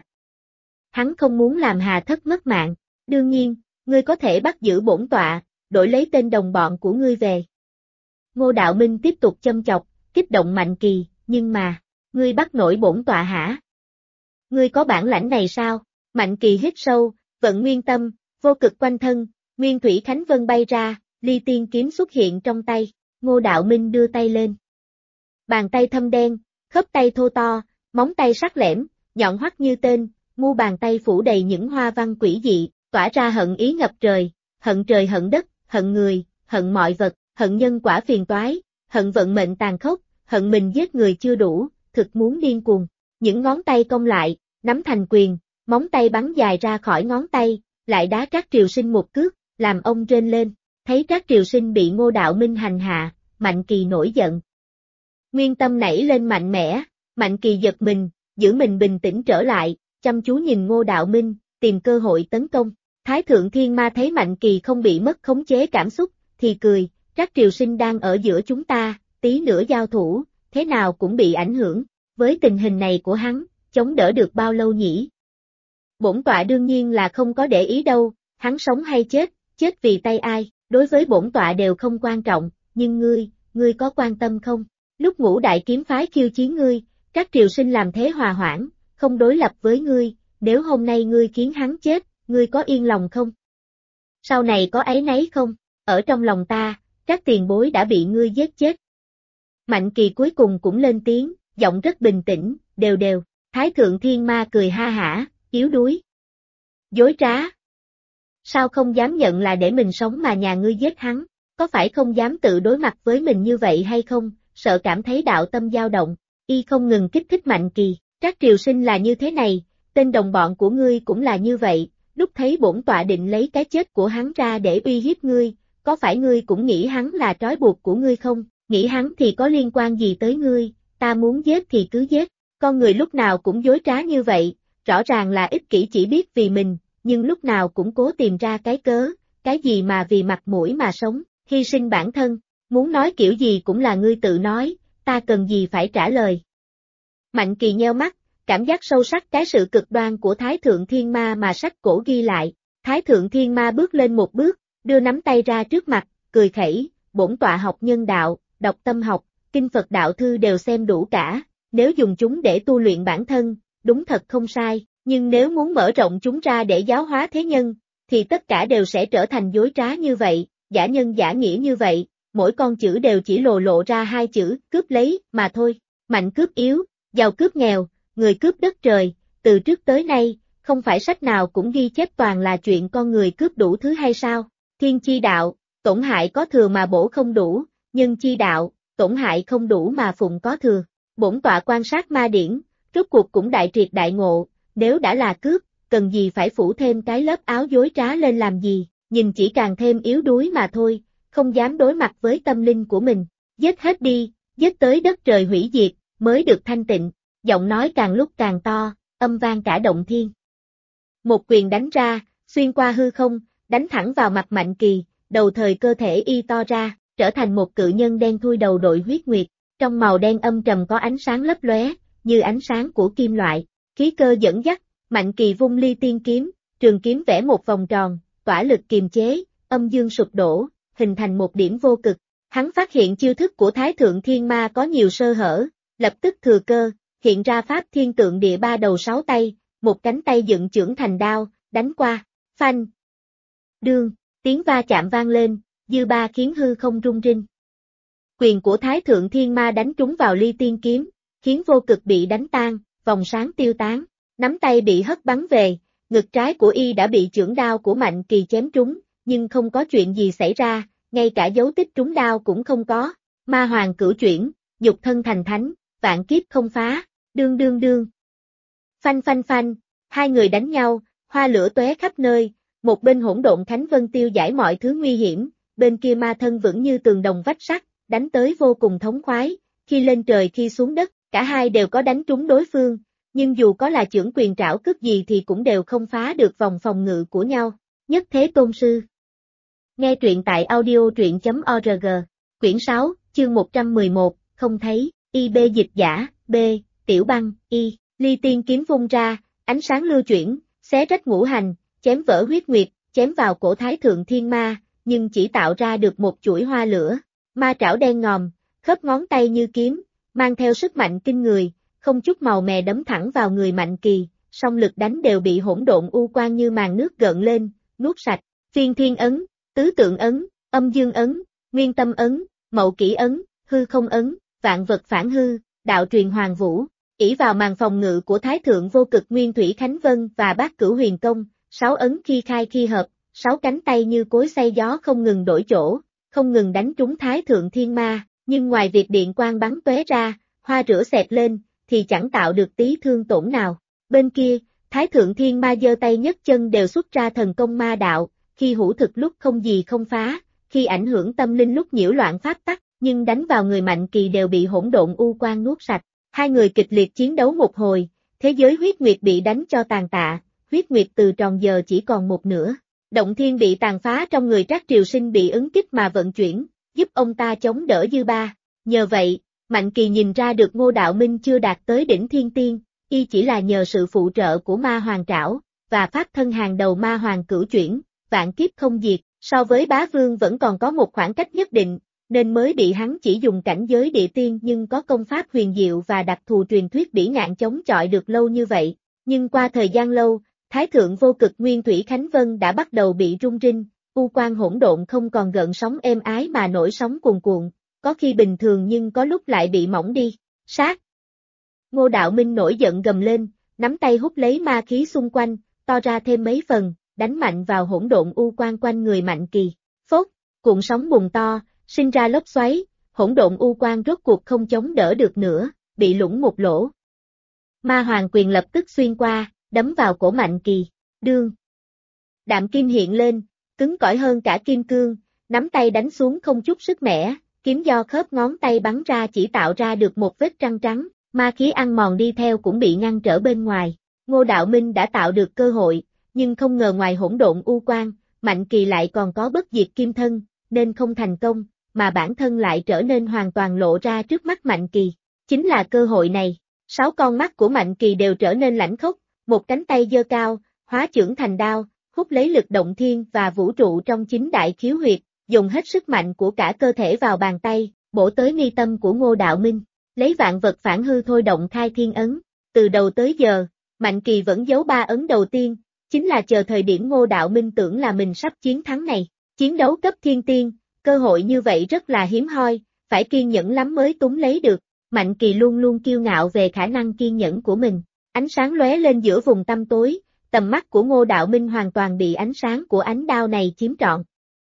Hắn không muốn làm hà thất mất mạng, đương nhiên, ngươi có thể bắt giữ bổn tọa, đổi lấy tên đồng bọn của ngươi về. Ngô Đạo Minh tiếp tục châm chọc, kích động Mạnh Kỳ, nhưng mà, ngươi bắt nổi bổn tọa hả? Ngươi có bản lãnh này sao? Mạnh Kỳ hít sâu, vận nguyên tâm, vô cực quanh thân, nguyên thủy khánh vân bay ra, ly tiên kiếm xuất hiện trong tay, Ngô Đạo Minh đưa tay lên. Bàn tay thâm đen, khớp tay thô to, móng tay sắc lẻm, nhọn hoắt như tên, mu bàn tay phủ đầy những hoa văn quỷ dị, tỏa ra hận ý ngập trời hận đất, hận người, hận mọi vật, hận nhân quả phiền toái, hận vận mệnh tàn khốc, hận mình giết người chưa đủ, thực muốn điên cuồng. Những ngón tay cong lại, nắm thành quyền, móng tay bắn dài ra khỏi ngón tay, lại đá Trác Triều Sinh một cước, làm ông rên lên. Thấy Trác Triều Sinh bị Ngô Đạo Minh hành hạ, Mạnh Kỳ nổi giận. Nguyên tâm nảy lên mạnh mẽ, Mạnh Kỳ giật mình, giữ mình bình tĩnh trở lại, chăm chú nhìn Ngô Đạo Minh, tìm cơ hội tấn công. Thái Thượng Thiên Ma thấy Mạnh Kỳ không bị mất khống chế cảm xúc, thì cười, Trác Triều Sinh đang ở giữa chúng ta, tí nữa giao thủ, thế nào cũng bị ảnh hưởng, với tình hình này của hắn, chống đỡ được bao lâu nhỉ? Bổn tọa đương nhiên là không có để ý đâu, hắn sống hay chết vì tay ai, đối với bổn tọa đều không quan trọng, nhưng ngươi có quan tâm không? Lúc Ngũ Đại Kiếm Phái khiêu chiến ngươi, Trác Triều Sinh làm thế hòa hoãn, không đối lập với ngươi, nếu hôm nay ngươi khiến hắn chết, ngươi có yên lòng không? Sau này có áy náy không? Ở trong lòng ta, Trác tiền bối đã bị ngươi giết chết. Mạnh Kỳ cuối cùng cũng lên tiếng, giọng rất bình tĩnh, đều. Thái Thượng Thiên Ma cười ha hả, yếu đuối. Dối trá. Sao không dám nhận là để mình sống mà nhà ngươi giết hắn, có phải không dám tự đối mặt với mình như vậy hay không, sợ cảm thấy đạo tâm dao động, y không ngừng kích thích Mạnh Kỳ, Trác Triều Sinh là như thế này, tên đồng bọn của ngươi cũng là như vậy, lúc thấy bổn tọa định lấy cái chết của hắn ra để uy hiếp ngươi, có phải ngươi cũng nghĩ hắn là trói buộc của ngươi không, nghĩ hắn thì có liên quan gì tới ngươi, ta muốn giết thì cứ giết, con người lúc nào cũng dối trá như vậy, rõ ràng là ích kỷ chỉ biết vì mình, nhưng lúc nào cũng cố tìm ra cái cớ, cái gì mà vì mặt mũi mà sống, hy sinh bản thân, muốn nói kiểu gì cũng là ngươi tự nói, ta cần gì phải trả lời. Mạnh Kỳ nheo mắt, cảm giác sâu sắc cái sự cực đoan của Thái Thượng Thiên Ma mà sách cổ ghi lại, Thái Thượng Thiên Ma bước lên một bước, đưa nắm tay ra trước mặt, cười khẩy, bổn tọa học nhân đạo, đọc tâm học, kinh Phật đạo thư đều xem đủ cả, nếu dùng chúng để tu luyện bản thân, đúng thật không sai, nhưng nếu muốn mở rộng chúng ra để giáo hóa thế nhân, thì tất cả đều sẽ trở thành dối trá như vậy, giả nhân giả nghĩa như vậy, mỗi con chữ đều chỉ lộ ra hai chữ, cướp lấy, mà thôi, mạnh cướp yếu, giàu cướp nghèo, người cướp đất trời, từ trước tới nay, không phải sách nào cũng ghi chép toàn là chuyện con người cướp đủ thứ hay sao, thiên chi đạo, tổn hại có thừa mà bổ không đủ, nhân chi đạo, tổn hại không đủ mà phụng có thừa, bổn tọa quan sát ma điển, rốt cuộc cũng đại triệt đại ngộ, nếu đã là cướp, cần gì phải phủ thêm cái lớp áo dối trá lên làm gì, nhìn chỉ càng thêm yếu đuối mà thôi, không dám đối mặt với tâm linh của mình, giết hết đi, giết tới đất trời hủy diệt, mới được thanh tịnh, giọng nói càng lúc càng to, âm vang cả động thiên. Một quyền đánh ra, xuyên qua hư không, đánh thẳng vào mặt Mạnh Kỳ, đầu thời cơ thể y to ra, trở thành một cự nhân đen thui đầu đội huyết nguyệt, trong màu đen âm trầm có ánh sáng lấp lóe, như ánh sáng của kim loại, khí cơ dẫn dắt, Mạnh Kỳ vung ly tiên kiếm, trường kiếm vẽ một vòng tròn, tỏa lực kiềm chế, âm dương sụp đổ, hình thành một điểm vô cực. Hắn phát hiện chiêu thức của Thái Thượng Thiên Ma có nhiều sơ hở, lập tức thừa cơ, hiện ra pháp thiên tượng địa ba đầu sáu tay, một cánh tay dựng chưởng thành đao, đánh qua, phanh, đương, tiếng va chạm vang lên, dư ba khiến hư không rung rinh. Quyền của Thái Thượng Thiên Ma đánh trúng vào ly tiên kiếm, khiến vô cực bị đánh tan, vòng sáng tiêu tán, nắm tay bị hất bắn về, ngực trái của y đã bị chưởng đao của Mạnh Kỳ chém trúng, nhưng không có chuyện gì xảy ra, ngay cả dấu tích trúng đao cũng không có, ma hoàng cửu chuyển, nhục thân thành thánh, vạn kiếp không phá, đương. Phanh, hai người đánh nhau, hoa lửa tóe khắp nơi, một bên hỗn độn Thánh Vân tiêu giải mọi thứ nguy hiểm, bên kia ma thân vững như tường đồng vách sắt, đánh tới vô cùng thống khoái, khi lên trời khi xuống đất, cả hai đều có đánh trúng đối phương, nhưng dù có là chưởng quyền trảo cước gì thì cũng đều không phá được vòng phòng ngự của nhau. Nhất Thế Tôn Sư. Nghe truyện tại audio.org, quyển 6, chương 111, không thấy, IB dịch giả, B, Tiểu Băng, Y, ly tiên kiếm vung ra, ánh sáng lưu chuyển, xé rách ngũ hành, chém vỡ huyết nguyệt, chém vào cổ Thái Thượng Thiên Ma, nhưng chỉ tạo ra được một chuỗi hoa lửa, ma trảo đen ngòm, khớp ngón tay như kiếm, mang theo sức mạnh kinh người, không chút màu mè đấm thẳng vào người Mạnh Kỳ, song lực đánh đều bị hỗn độn u quang như màn nước gợn lên, nuốt sạch, phiên thiên ấn, tứ tượng ấn, âm dương ấn, nguyên tâm ấn, mậu kỷ ấn, hư không ấn, vạn vật phản hư, đạo truyền hoàng vũ, ỷ vào màn phòng ngự của Thái Thượng Vô Cực Nguyên Thủy Khánh Vân và Bát Cửu Huyền Công, 6 ấn khi khai khi hợp, 6 cánh tay như cối xay gió không ngừng đổi chỗ, không ngừng đánh trúng Thái Thượng Thiên Ma, nhưng ngoài việc điện quang bắn tóe ra, hoa rửa xẹt lên, thì chẳng tạo được tí thương tổn nào. Bên kia, Thái Thượng Thiên Ma giơ tay nhấc chân đều xuất ra thần công ma đạo, khi hữu thực lúc không gì không phá, khi ảnh hưởng tâm linh lúc nhiễu loạn pháp tắc, nhưng đánh vào người Mạnh Kỳ đều bị hỗn độn u quang nuốt sạch. Hai người kịch liệt chiến đấu một hồi, thế giới huyết nguyệt bị đánh cho tàn tạ, huyết nguyệt từ tròn giờ chỉ còn một nửa. Động thiên bị tàn phá trong người Trác Triều Sinh bị ứng kích mà vận chuyển, giúp ông ta chống đỡ dư ba. Nhờ vậy, Mạnh Kỳ nhìn ra được Ngô Đạo Minh chưa đạt tới đỉnh thiên tiên, y chỉ là nhờ sự phụ trợ của ma hoàng trảo, và pháp thân hàng đầu ma hoàng cửu chuyển, vạn kiếp không diệt, so với bá vương vẫn còn có một khoảng cách nhất định, nên mới bị hắn chỉ dùng cảnh giới địa tiên nhưng có công pháp huyền diệu và đặc thù truyền thuyết bỉ ngạn chống chọi được lâu như vậy. Nhưng qua thời gian lâu, Thái Thượng Vô Cực Nguyên Thủy Khánh Vân đã bắt đầu bị rung rinh, u quang hỗn độn không còn gợn sóng êm ái mà nổi sóng cuồn cuộn, có khi bình thường nhưng có lúc lại bị mỏng đi. Sát! Ngô Đạo Minh nổi giận gầm lên, nắm tay hút lấy ma khí xung quanh, to ra thêm mấy phần, đánh mạnh vào hỗn độn u quang quanh người Mạnh Kỳ. Phốt! Cuộn sóng bùng to, sinh ra lốc xoáy, hỗn độn u quang rốt cuộc không chống đỡ được nữa, bị lũng một lỗ. Ma hoàng quyền lập tức xuyên qua, đấm vào cổ Mạnh Kỳ. Đương! Đạm kim hiện lên, cứng cỏi hơn cả kim cương, nắm tay đánh xuống không chút sức mẻ, kiếm do khớp ngón tay bắn ra chỉ tạo ra được một vết răng trắng, ma khí ăn mòn đi theo cũng bị ngăn trở bên ngoài. Ngô Đạo Minh đã tạo được cơ hội, nhưng không ngờ ngoài hỗn độn u quang, Mạnh Kỳ lại còn có bất diệt kim thân, nên không thành công, mà bản thân lại trở nên hoàn toàn lộ ra trước mắt Mạnh Kỳ. Chính là cơ hội này, 6 con mắt của Mạnh Kỳ đều trở nên lãnh khốc, một cánh tay giơ cao, hóa chưởng thành đao, hút lấy lực động thiên và vũ trụ trong chính đại khiếu huyệt, dùng hết sức mạnh của cả cơ thể vào bàn tay, bổ tới mi tâm của Ngô Đạo Minh, lấy vạn vật phản hư thôi động khai thiên ấn. Từ đầu tới giờ, Mạnh Kỳ vẫn giấu 3 ấn đầu tiên, chính là chờ thời điểm Ngô Đạo Minh tưởng là mình sắp chiến thắng này. Chiến đấu cấp thiên tiên, cơ hội như vậy rất là hiếm hoi, phải kiên nhẫn lắm mới túng lấy được. Mạnh Kỳ luôn luôn kiêu ngạo về khả năng kiên nhẫn của mình. Ánh sáng lóe lên giữa vùng tăm tối, tầm mắt của Ngô Đạo Minh hoàn toàn bị ánh sáng của ánh đao này chiếm trọn.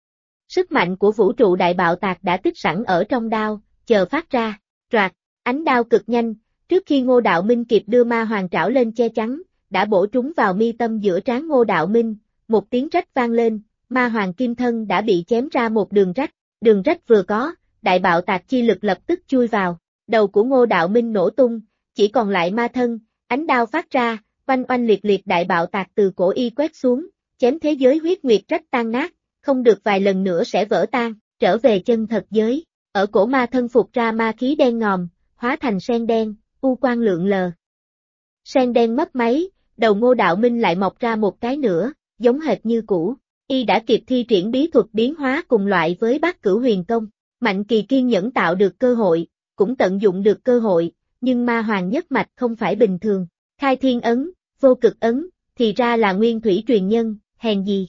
Sức mạnh của vũ trụ đại bạo tạc đã tích sẵn ở trong đao, chờ phát ra. Troạc, ánh đao cực nhanh, trước khi Ngô Đạo Minh kịp đưa ma hoàng trảo lên che chắn, đã bổ trúng vào mi tâm giữa trán Ngô Đạo Minh, một tiếng rách vang lên, ma hoàng kim thân đã bị chém ra một đường rách vừa có, đại bạo tạc chi lực lập tức chui vào, đầu của Ngô Đạo Minh nổ tung, chỉ còn lại ma thân, ánh đao phát ra, oanh oanh liệt liệt đại bạo tạc từ cổ y quét xuống, chém thế giới huyết nguyệt rách tan nát, không được vài lần nữa sẽ vỡ tan, trở về chân thật giới, ở cổ ma thân phục ra ma khí đen ngòm, hóa thành sen đen, u quang lượn lờ. Sen đen mấp máy, đầu Ngô Đạo Minh lại mọc ra một cái nữa, giống hệt như cũ, y đã kịp thi triển bí thuật biến hóa cùng loại với Bát Cửu Huyền Công. Mạnh Kỳ kiên nhẫn tạo được cơ hội, cũng tận dụng được cơ hội, nhưng ma hoàng nhất mạch không phải bình thường, khai thiên ấn, vô cực ấn, thì ra là nguyên thủy truyền nhân, hèn gì.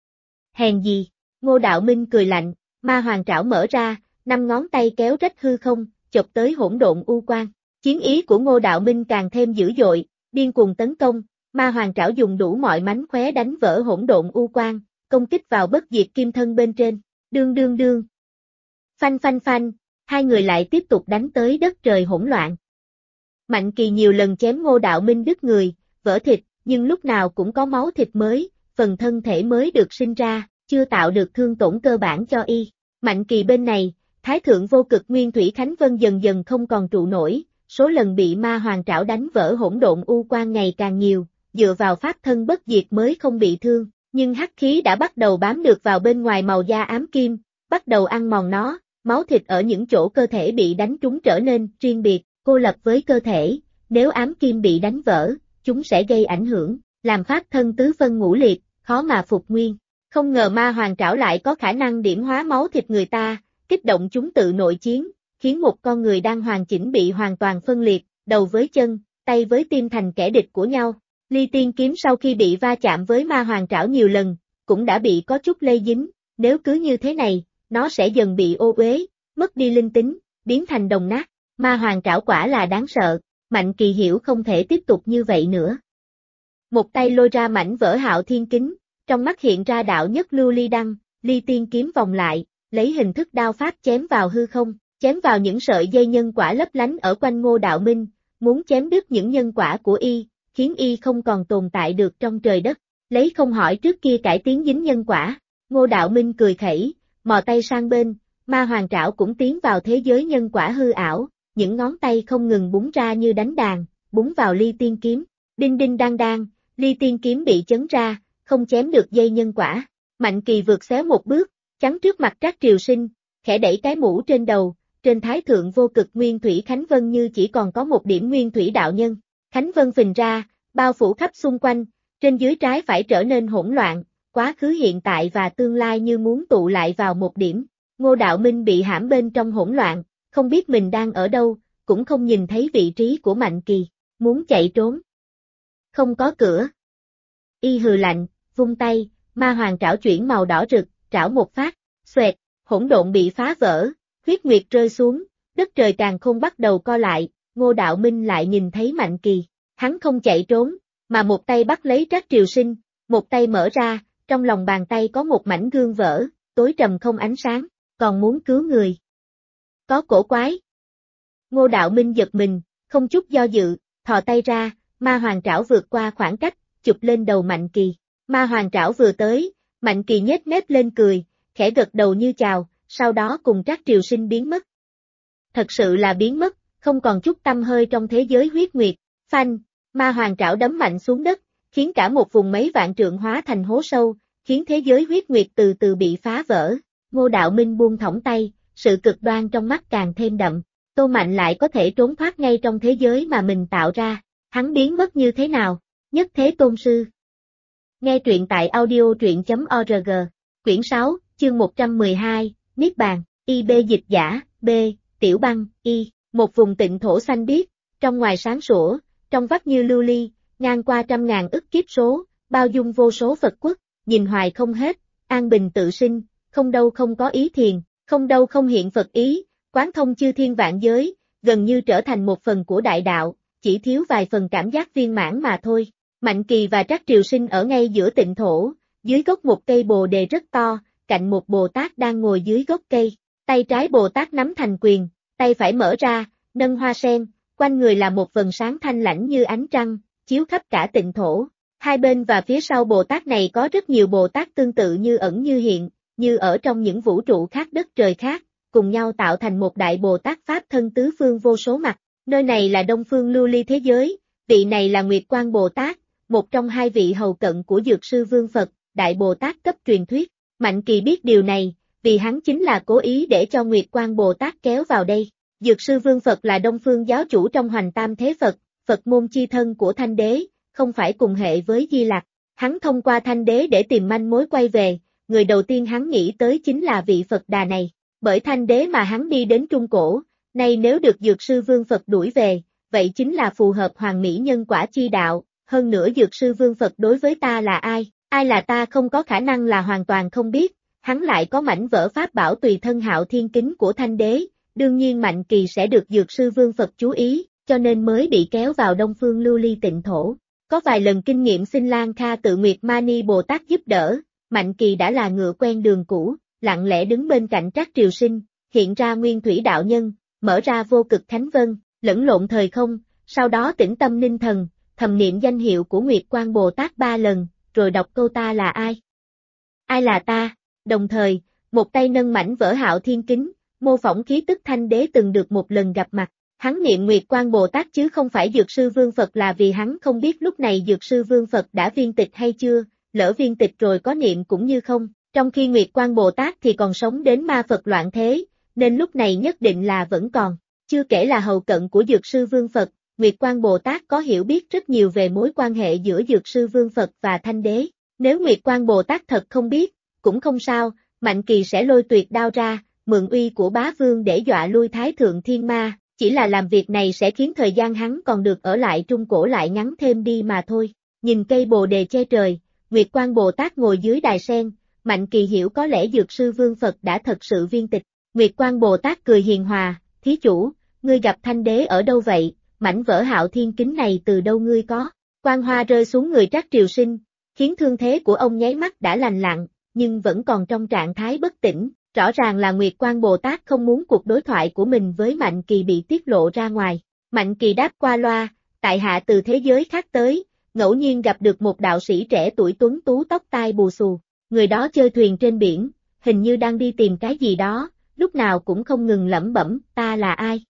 Hèn gì, Ngô Đạo Minh cười lạnh, ma hoàng trảo mở ra, 5 ngón tay kéo rách hư không, chộp tới hỗn độn u quang. Chiến ý của Ngô Đạo Minh càng thêm dữ dội, điên cuồng tấn công, ma hoàng trảo dùng đủ mọi mánh khóe đánh vỡ hỗn độn u quang, công kích vào bất diệt kim thân bên trên, đương đương đương. Phanh phanh phanh, hai người lại tiếp tục đánh tới đất trời hỗn loạn. Mạnh Kỳ nhiều lần chém Ngô Đạo Minh đứt người, vỡ thịt, nhưng lúc nào cũng có máu thịt mới, phần thân thể mới được sinh ra, chưa tạo được thương tổn cơ bản cho y. Mạnh Kỳ bên này, Thái Thượng Vô Cực Nguyên Thủy Khánh Vân dần dần không còn trụ nổi, số lần bị ma hoàng trảo đánh vỡ hỗn độn u quang ngày càng nhiều, dựa vào pháp thân bất diệt mới không bị thương, nhưng hắc khí đã bắt đầu bám được vào bên ngoài màu da ám kim, bắt đầu ăn mòn nó, máu thịt ở những chỗ cơ thể bị đánh trúng trở nên riêng biệt, cô lập với cơ thể, nếu ám kim bị đánh vỡ, chúng sẽ gây ảnh hưởng, làm pháp thân tứ phân ngũ liệt, khó mà phục nguyên. Không ngờ ma hoàng trảo lại có khả năng điểm hóa máu thịt người ta, kích động chúng tự nội chiến, khiến một con người đang hoàn chỉnh bị hoàn toàn phân liệt, đầu với chân, tay với tim thành kẻ địch của nhau. Ly Tiên kiếm sau khi bị va chạm với ma hoàng trảo nhiều lần, cũng đã bị có chút lây dính, nếu cứ như thế này, nó sẽ dần bị ô uế, mất đi linh tính, biến thành đồng nát. Ma hoàng trảo quả là đáng sợ, Mạnh Kỳ hiểu không thể tiếp tục như vậy nữa. Một tay lôi ra mảnh vỡ Hạo Thiên Kính, trong mắt hiện ra đạo nhất lưu ly đăng, ly tiên kiếm vòng lại, lấy hình thức đao pháp chém vào hư không, chém vào những sợi dây nhân quả lấp lánh ở quanh Ngô Đạo Minh, muốn chém đứt những nhân quả của y, khiến y không còn tồn tại được trong trời đất, lấy không hỏi trước kia cải tiến dính nhân quả. Ngô Đạo Minh cười khẩy, mò tay sang bên, ma hoàng trảo cũng tiến vào thế giới nhân quả hư ảo, những ngón tay không ngừng búng ra như đánh đàn, búng vào ly tiên kiếm, đinh đinh đang đang, ly tiên kiếm bị chấn ra, không chém được dây nhân quả. Mạnh Kỳ vượt xéo một bước, chắn trước mặt Trác Triều Sinh, khẽ đẩy cái mũ trên đầu, trên thái thượng vô cực nguyên thủy Khánh Vân như chỉ còn có một điểm nguyên thủy đạo nhân. Khánh Vân phình ra, bao phủ khắp xung quanh, trên dưới trái phải trở nên hỗn loạn, quá khứ hiện tại và tương lai như muốn tụ lại vào một điểm. Ngô Đạo Minh bị hãm bên trong hỗn loạn, không biết mình đang ở đâu, cũng không nhìn thấy vị trí của Mạnh Kỳ, muốn chạy trốn. Không có cửa. Y hừ lạnh, vung tay, ma hoàng trảo chuyển màu đỏ rực, trảo một phát, xoẹt, hỗn độn bị phá vỡ, huyết nguyệt rơi xuống, đất trời càn khôn bắt đầu co lại, Ngô Đạo Minh lại nhìn thấy Mạnh Kỳ, hắn không chạy trốn, mà một tay bắt lấy Trác Triều Sinh, một tay mở ra, trong lòng bàn tay có một mảnh gương vỡ, tối trầm không ánh sáng, còn muốn cứu người. Có cổ quái. Ngô Đạo Minh giật mình, không chút do dự, thò tay ra, ma hoàng trảo vượt qua khoảng cách, chụp lên đầu Mạnh Kỳ. Ma hoàng trảo vừa tới, Mạnh Kỳ nhếch mép lên cười, khẽ gật đầu như chào, sau đó cùng Trác Triều Sinh biến mất. Thật sự là biến mất, không còn chút tăm hơi trong thế giới huyết nguyệt. Phanh, ma hoàng trảo đấm mạnh xuống đất, khiến cả một vùng mấy vạn trượng hóa thành hố sâu, khiến thế giới huyết nguyệt từ từ bị phá vỡ. Ngô Đạo Minh buông thõng tay, sự cực đoan trong mắt càng thêm đậm. Tô Mạnh lại có thể trốn thoát ngay trong thế giới mà mình tạo ra, hắn biến mất như thế nào? Nhất Thế Tôn Sư. Nghe truyện tại audio.org, quyển 6, chương 112, Niết Bàn, IB dịch giả, B, Tiểu Băng, Y, một vùng tịnh thổ xanh biếc, trong ngoài sáng sủa, trong vắt như lưu ly, ngang qua trăm ngàn ức kiếp số, bao dung vô số Phật quốc, nhìn hoài không hết, an bình tự sinh, không đâu không có ý thiền, không đâu không hiện Phật ý, quán thông chư thiên vạn giới, gần như trở thành một phần của đại đạo, chỉ thiếu vài phần cảm giác viên mãn mà thôi. Mạnh Kỳ và Trác Triều Sinh ở ngay giữa tịnh thổ, dưới gốc một cây bồ đề rất to, cạnh một Bồ Tát đang ngồi dưới gốc cây, tay trái Bồ Tát nắm thành quyền, tay phải mở ra, nâng hoa sen, quanh người là một vầng sáng thanh lãnh như ánh trăng, chiếu khắp cả tịnh thổ. Hai bên và phía sau Bồ Tát này có rất nhiều Bồ Tát tương tự như ẩn như hiện, như ở trong những vũ trụ khác đất trời khác, cùng nhau tạo thành một đại Bồ Tát Pháp thân tứ phương vô số mặt. Nơi này là Đông Phương Lưu Ly thế giới, vị này là Nguyệt Quang Bồ Tát, một trong hai vị hầu cận của Dược Sư Vương Phật, Đại Bồ Tát cấp truyền thuyết. Mạnh Kỳ biết điều này, vì hắn chính là cố ý để cho Nguyệt Quang Bồ Tát kéo vào đây. Dược Sư Vương Phật là Đông Phương giáo chủ trong Hoành Tam Thế Phật, Phật môn chi thân của Thanh Đế, không phải cùng hệ với Di Lặc. Hắn thông qua Thanh Đế để tìm manh mối quay về, người đầu tiên hắn nghĩ tới chính là vị Phật Đà này. Bởi Thanh Đế mà hắn đi đến Trung Cổ, nay nếu được Dược Sư Vương Phật đuổi về, vậy chính là phù hợp hoàn mỹ nhân quả chi đạo. Hơn nữa Dược Sư Vương Phật đối với ta là ai, ai là ta không có khả năng là hoàn toàn không biết, hắn lại có mảnh vỡ pháp bảo tùy thân Hạo Thiên Kính của Thanh Đế, đương nhiên Mạnh Kỳ sẽ được Dược Sư Vương Phật chú ý, cho nên mới bị kéo vào Đông Phương Lưu Ly tịnh thổ. Có vài lần kinh nghiệm xin Lan Kha Tự Nguyệt Mani Bồ Tát giúp đỡ, Mạnh Kỳ đã là ngựa quen đường cũ, lặng lẽ đứng bên cạnh Trác Triều Sinh, hiện ra Nguyên Thủy đạo nhân, mở ra Vô Cực Thánh Vân, lẫn lộn thời không, sau đó tĩnh tâm ninh thần, thầm niệm danh hiệu của Nguyệt Quang Bồ Tát 3 lần, rồi đọc câu ta là ai? Ai là ta? Đồng thời, một tay nâng mảnh vỡ Hạo Thiên Kính, mô phỏng khí tức Thanh Đế từng được một lần gặp mặt. Hắn niệm Nguyệt Quang Bồ Tát chứ không phải Dược Sư Vương Phật là vì hắn không biết lúc này Dược Sư Vương Phật đã viên tịch hay chưa, lỡ viên tịch rồi có niệm cũng như không, trong khi Nguyệt Quang Bồ Tát thì còn sống đến ma Phật loạn thế, nên lúc này nhất định là vẫn còn. Chưa kể là hầu cận của Dược Sư Vương Phật, Nguyệt Quang Bồ Tát có hiểu biết rất nhiều về mối quan hệ giữa Dược Sư Vương Phật và Thanh Đế. Nếu Nguyệt Quang Bồ Tát thật không biết, cũng không sao, Mạnh Kỳ sẽ lôi tuyệt đao ra, mượn uy của bá vương để dọa lui Thái Thượng Thiên Ma, chỉ là làm việc này sẽ khiến thời gian hắn còn được ở lại Trung Cổ lại ngắn thêm đi mà thôi. Nhìn cây bồ đề che trời, Nguyệt Quang Bồ Tát ngồi dưới đài sen, Mạnh Kỳ hiểu có lẽ Dược Sư Vương Phật đã thật sự viên tịch. Nguyệt Quang Bồ Tát cười hiền hòa, thí chủ, ngươi gặp Thanh Đế ở đâu vậy? mảnh vỡ Hạo Thiên Kính này từ đâu ngươi có? Quang hoa rơi xuống người Trác Triều Sinh, khiến thương thế của ông nháy mắt đã lành lặn, nhưng vẫn còn trong trạng thái bất tỉnh, rõ ràng là Nguyệt Quang Bồ Tát không muốn cuộc đối thoại của mình với Mạnh Kỳ bị tiết lộ ra ngoài. Mạnh Kỳ đáp qua loa, tại hạ từ thế giới khác tới, ngẫu nhiên gặp được một đạo sĩ trẻ tuổi tuấn tú tóc tai bù xù, người đó chơi thuyền trên biển, hình như đang đi tìm cái gì đó, lúc nào cũng không ngừng lẩm bẩm, ta là ai?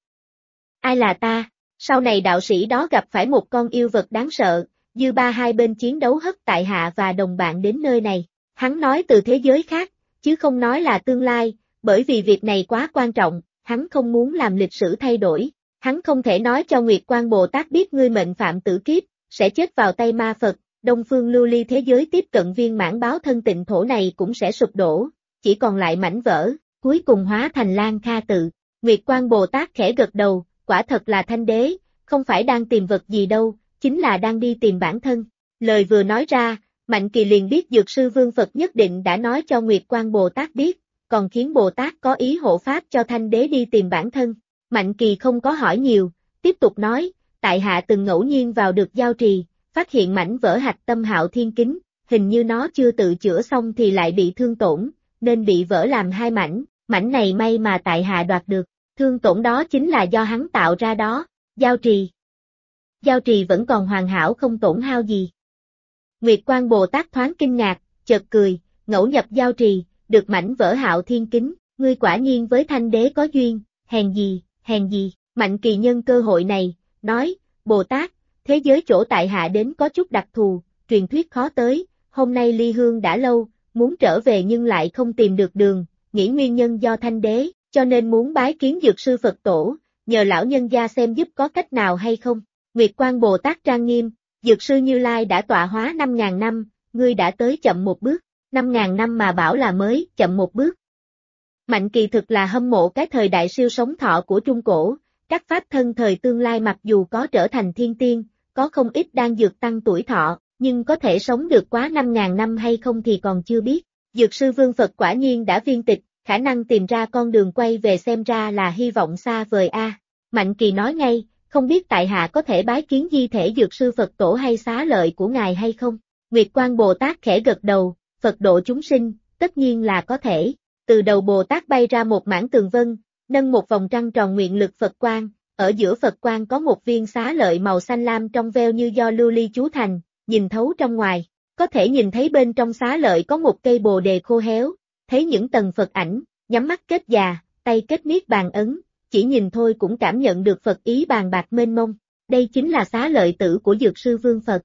Ai là ta? Sau này đạo sĩ đó gặp phải một con yêu vật đáng sợ, dư ba hai bên chiến đấu hất tại hạ và đồng bạn đến nơi này. Hắn nói từ thế giới khác, chứ không nói là tương lai, bởi vì việc này quá quan trọng, hắn không muốn làm lịch sử thay đổi. Hắn không thể nói cho Nguyệt Quang Bồ Tát biết ngươi mệnh phạm tử kiếp, sẽ chết vào tay ma Phật, Đông Phương lưu ly thế giới tiếp cận viên mãn báo thân tịnh thổ này cũng sẽ sụp đổ, chỉ còn lại mảnh vỡ, cuối cùng hóa thành Lan Kha tự. Nguyệt Quang Bồ Tát khẽ gật đầu, quả thật là Thanh Đế, không phải đang tìm vật gì đâu, chính là đang đi tìm bản thân. Lời vừa nói ra, Mạnh Kỳ liền biết Dược Sư Vương Phật nhất định đã nói cho Nguyệt Quang Bồ Tát biết, còn khiến Bồ Tát có ý hộ pháp cho Thanh Đế đi tìm bản thân. Mạnh Kỳ không có hỏi nhiều, tiếp tục nói, tại hạ từng ngẫu nhiên vào được giao trì, phát hiện mảnh vỡ hạch tâm Hạo Thiên Kính, hình như nó chưa tự chữa xong thì lại bị thương tổn, nên bị vỡ làm hai mảnh, mảnh này may mà tại hạ đoạt được, thương tổn đó chính là do hắn tạo ra đó, giao trì. Giao trì vẫn còn hoàn hảo không tổn hao gì. Nguyệt Quang Bồ Tát thoáng kinh ngạc, chợt cười, ngẫu nhập giao trì, được mảnh vỡ Hạo Thiên Kính, ngươi quả nhiên với Thanh Đế có duyên, hèn gì, Mạnh Kỳ nhân cơ hội này, nói, Bồ Tát, thế giới chỗ tại hạ đến có chút đặc thù, truyền thuyết khó tới, hôm nay ly hương đã lâu, muốn trở về nhưng lại không tìm được đường, nghĩ nguyên nhân do Thanh Đế, cho nên muốn bái kiến Dược Sư Phật Tổ, nhờ lão nhân gia xem giúp có cách nào hay không. Nguyệt Quang Bồ Tát trang nghiêm, Dược Sư Như Lai đã tọa hóa 5.000 năm, ngươi đã tới chậm một bước, 5.000 năm mà bảo là mới, chậm một bước. Mạnh Kỳ thực là hâm mộ cái thời đại siêu sống thọ của Trung Cổ, các pháp thân thời tương lai mặc dù có trở thành thiên tiên, có không ít đang dược tăng tuổi thọ, nhưng có thể sống được quá 5.000 năm hay không thì còn chưa biết. Dược Sư Vương Phật quả nhiên đã viên tịch, khả năng tìm ra con đường quay về xem ra là hy vọng xa vời a. Mạnh Kỳ nói ngay, không biết tại hạ có thể bái kiến di thể Dược Sư Phật Tổ hay xá lợi của ngài hay không? Nguyệt Quang Bồ Tát khẽ gật đầu, Phật độ chúng sinh, tất nhiên là có thể. Từ đầu Bồ Tát bay ra một mảng tường vân, nâng một vòng trăng tròn nguyện lực Phật quang, ở giữa Phật quang có một viên xá lợi màu xanh lam trong veo như do lưu ly chú thành, nhìn thấu trong ngoài, có thể nhìn thấy bên trong xá lợi có một cây bồ đề khô héo, thấy những tầng Phật ảnh, nhắm mắt kết già, tay kết niết bàn ấn, chỉ nhìn thôi cũng cảm nhận được Phật ý bàn bạc mênh mông, đây chính là xá lợi tử của Dược Sư Vương Phật.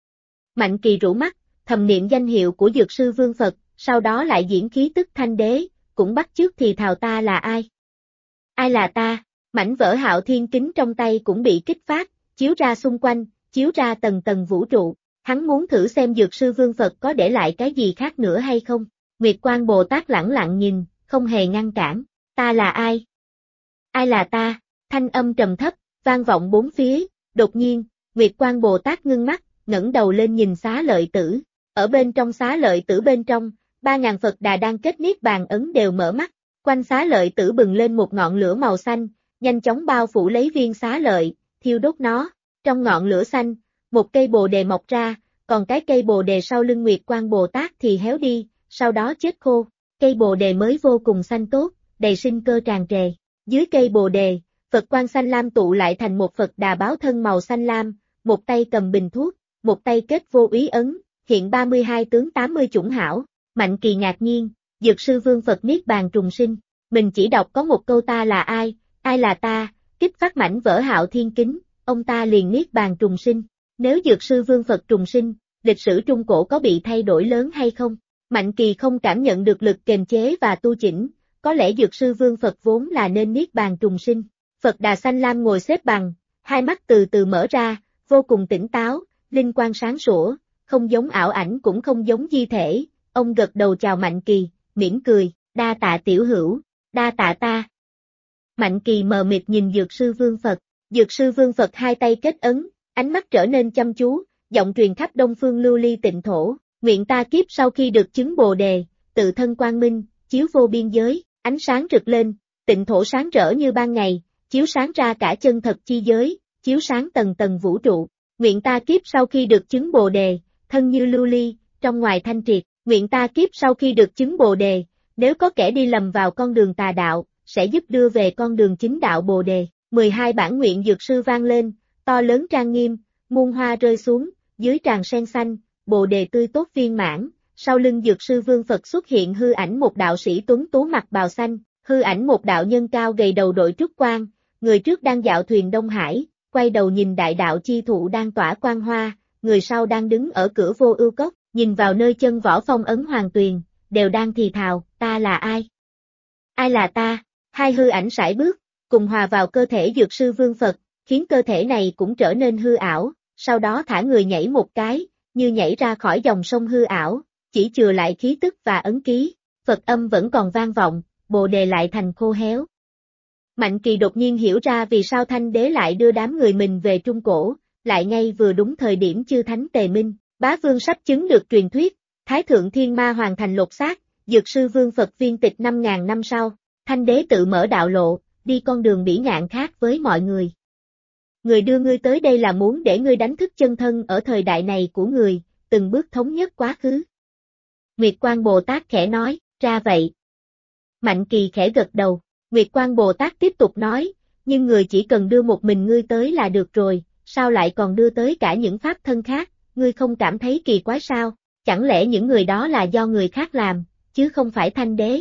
Mạnh Kỳ rũ mắt, thầm niệm danh hiệu của Dược Sư Vương Phật, sau đó lại diễn khí tức Thanh Đế, cũng bắt chước thì thào ta là ai? Ai là ta? Mảnh vỡ Hạo Thiên Kính trong tay cũng bị kích phát, chiếu ra xung quanh, chiếu ra tầng tầng vũ trụ. Hắn muốn thử xem Dược Sư Vương Phật có để lại cái gì khác nữa hay không. Nguyệt Quang Bồ Tát lẳng lặng nhìn, không hề ngăn cản. Ta là ai? Ai là ta? Thanh âm trầm thấp, vang vọng bốn phía. Đột nhiên, Nguyệt Quang Bồ Tát ngưng mắt, ngẩng đầu lên nhìn xá lợi tử. Ở bên trong xá lợi tử bên trong, 3.000 Phật Đà đang kết niết bàn ấn đều mở mắt. Quanh xá lợi tử bừng lên một ngọn lửa màu xanh, nhanh chóng bao phủ lấy viên xá lợi, thiêu đốt nó. Trong ngọn lửa xanh, một cây bồ đề mọc ra, còn cái cây bồ đề sau lưng Nguyệt Quang Bồ Tát thì héo đi, sau đó chết khô. Cây bồ đề mới vô cùng xanh tốt, đầy sinh cơ tràn trề. Dưới cây bồ đề, Phật quang xanh lam tụ lại thành một Phật Đà báo thân màu xanh lam, một tay cầm bình thuốc, một tay kết vô úy ấn, hiện 32 tướng 80 chủng hảo. Mạnh Kỳ ngạc nhiên, Dược Sư Vương Phật niết bàn trùng sinh, mình chỉ đọc có một câu ta là ai là ta, kích phát mảnh vỡ Hạo Thiên Kính, ông ta liền niết bàn trùng sinh. Nếu Dược Sư Vương Phật trùng sinh, lịch sử Trung Cổ có bị thay đổi lớn hay không? Mạnh Kỳ không cảm nhận được lực kềm chế và tu chỉnh, có lẽ Dược Sư Vương Phật vốn là nên niết bàn trùng sinh. Phật Đà xanh lam ngồi xếp bằng, hai mắt từ từ mở ra, vô cùng tỉnh táo, linh quang sáng sủa, không giống ảo ảnh cũng không giống di thể. Ông gật đầu chào Mạnh Kỳ, mỉm cười, đa tạ tiểu hữu, đa tạ ta. Mạnh Kỳ mờ mịt nhìn Dược Sư Vương Phật, Dược Sư Vương Phật hai tay kết ấn, ánh mắt trở nên chăm chú, giọng truyền khắp Đông Phương lưu ly tịnh thổ, nguyện ta kiếp sau khi được chứng bồ đề, tự thân quang minh, chiếu vô biên giới, ánh sáng rực lên, tịnh thổ sáng rỡ như ban ngày, chiếu sáng ra cả chân thật chi giới, chiếu sáng tầng tầng vũ trụ. Nguyện ta kiếp sau khi được chứng Bồ đề, thân như lưu ly, trong ngoài thanh triệt. Nguyện ta kiếp sau khi được chứng Bồ đề, nếu có kẻ đi lầm vào con đường tà đạo, sẽ giúp đưa về con đường chính đạo Bồ đề. 12 bản nguyện dược sư vang lên, to lớn trang nghiêm, muôn hoa rơi xuống, dưới tràn sen xanh, Bồ đề tươi tốt viên mãn. Sau lưng dược sư Vương Phật xuất hiện hư ảnh một đạo sĩ tuấn tú mặc bào xanh, hư ảnh một đạo nhân cao gầy đầu đội trúc quan, người trước đang dạo thuyền Đông Hải, quay đầu nhìn đại đạo chi thụ đang tỏa quang hoa, người sau đang đứng ở cửa Vô Ưu Cốc, nhìn vào nơi chân võ phong ấn hoàng tuyền, đều đang thì thào, ta là ai? Ai là ta? Hai hư ảnh sải bước, cùng hòa vào cơ thể dược sư Vương Phật, khiến cơ thể này cũng trở nên hư ảo, sau đó thả người nhảy một cái, như nhảy ra khỏi dòng sông hư ảo, chỉ chừa lại khí tức và ấn ký, Phật âm vẫn còn vang vọng, Bồ đề lại thành khô héo. Mạnh Kỳ đột nhiên hiểu ra vì sao Thanh Đế lại đưa đám người mình về Trung Cổ, lại ngay vừa đúng thời điểm chư thánh tề minh, bá vương sắp chứng được truyền thuyết, Thái Thượng Thiên Ma hoàn thành lột xác, dược sư Vương Phật viên tịch 5.000 năm sau, Thanh Đế tự mở đạo lộ, đi con đường bỉ ngạn khác với mọi người. Người đưa ngươi tới đây là muốn để ngươi đánh thức chân thân ở thời đại này của người, từng bước thống nhất quá khứ. Nguyệt Quang Bồ Tát khẽ nói, ra vậy. Mạnh Kỳ khẽ gật đầu, Nguyệt Quang Bồ Tát tiếp tục nói, nhưng người chỉ cần đưa một mình ngươi tới là được rồi, sao lại còn đưa tới cả những pháp thân khác, ngươi không cảm thấy kỳ quái sao, chẳng lẽ những người đó là do người khác làm, chứ không phải Thanh Đế.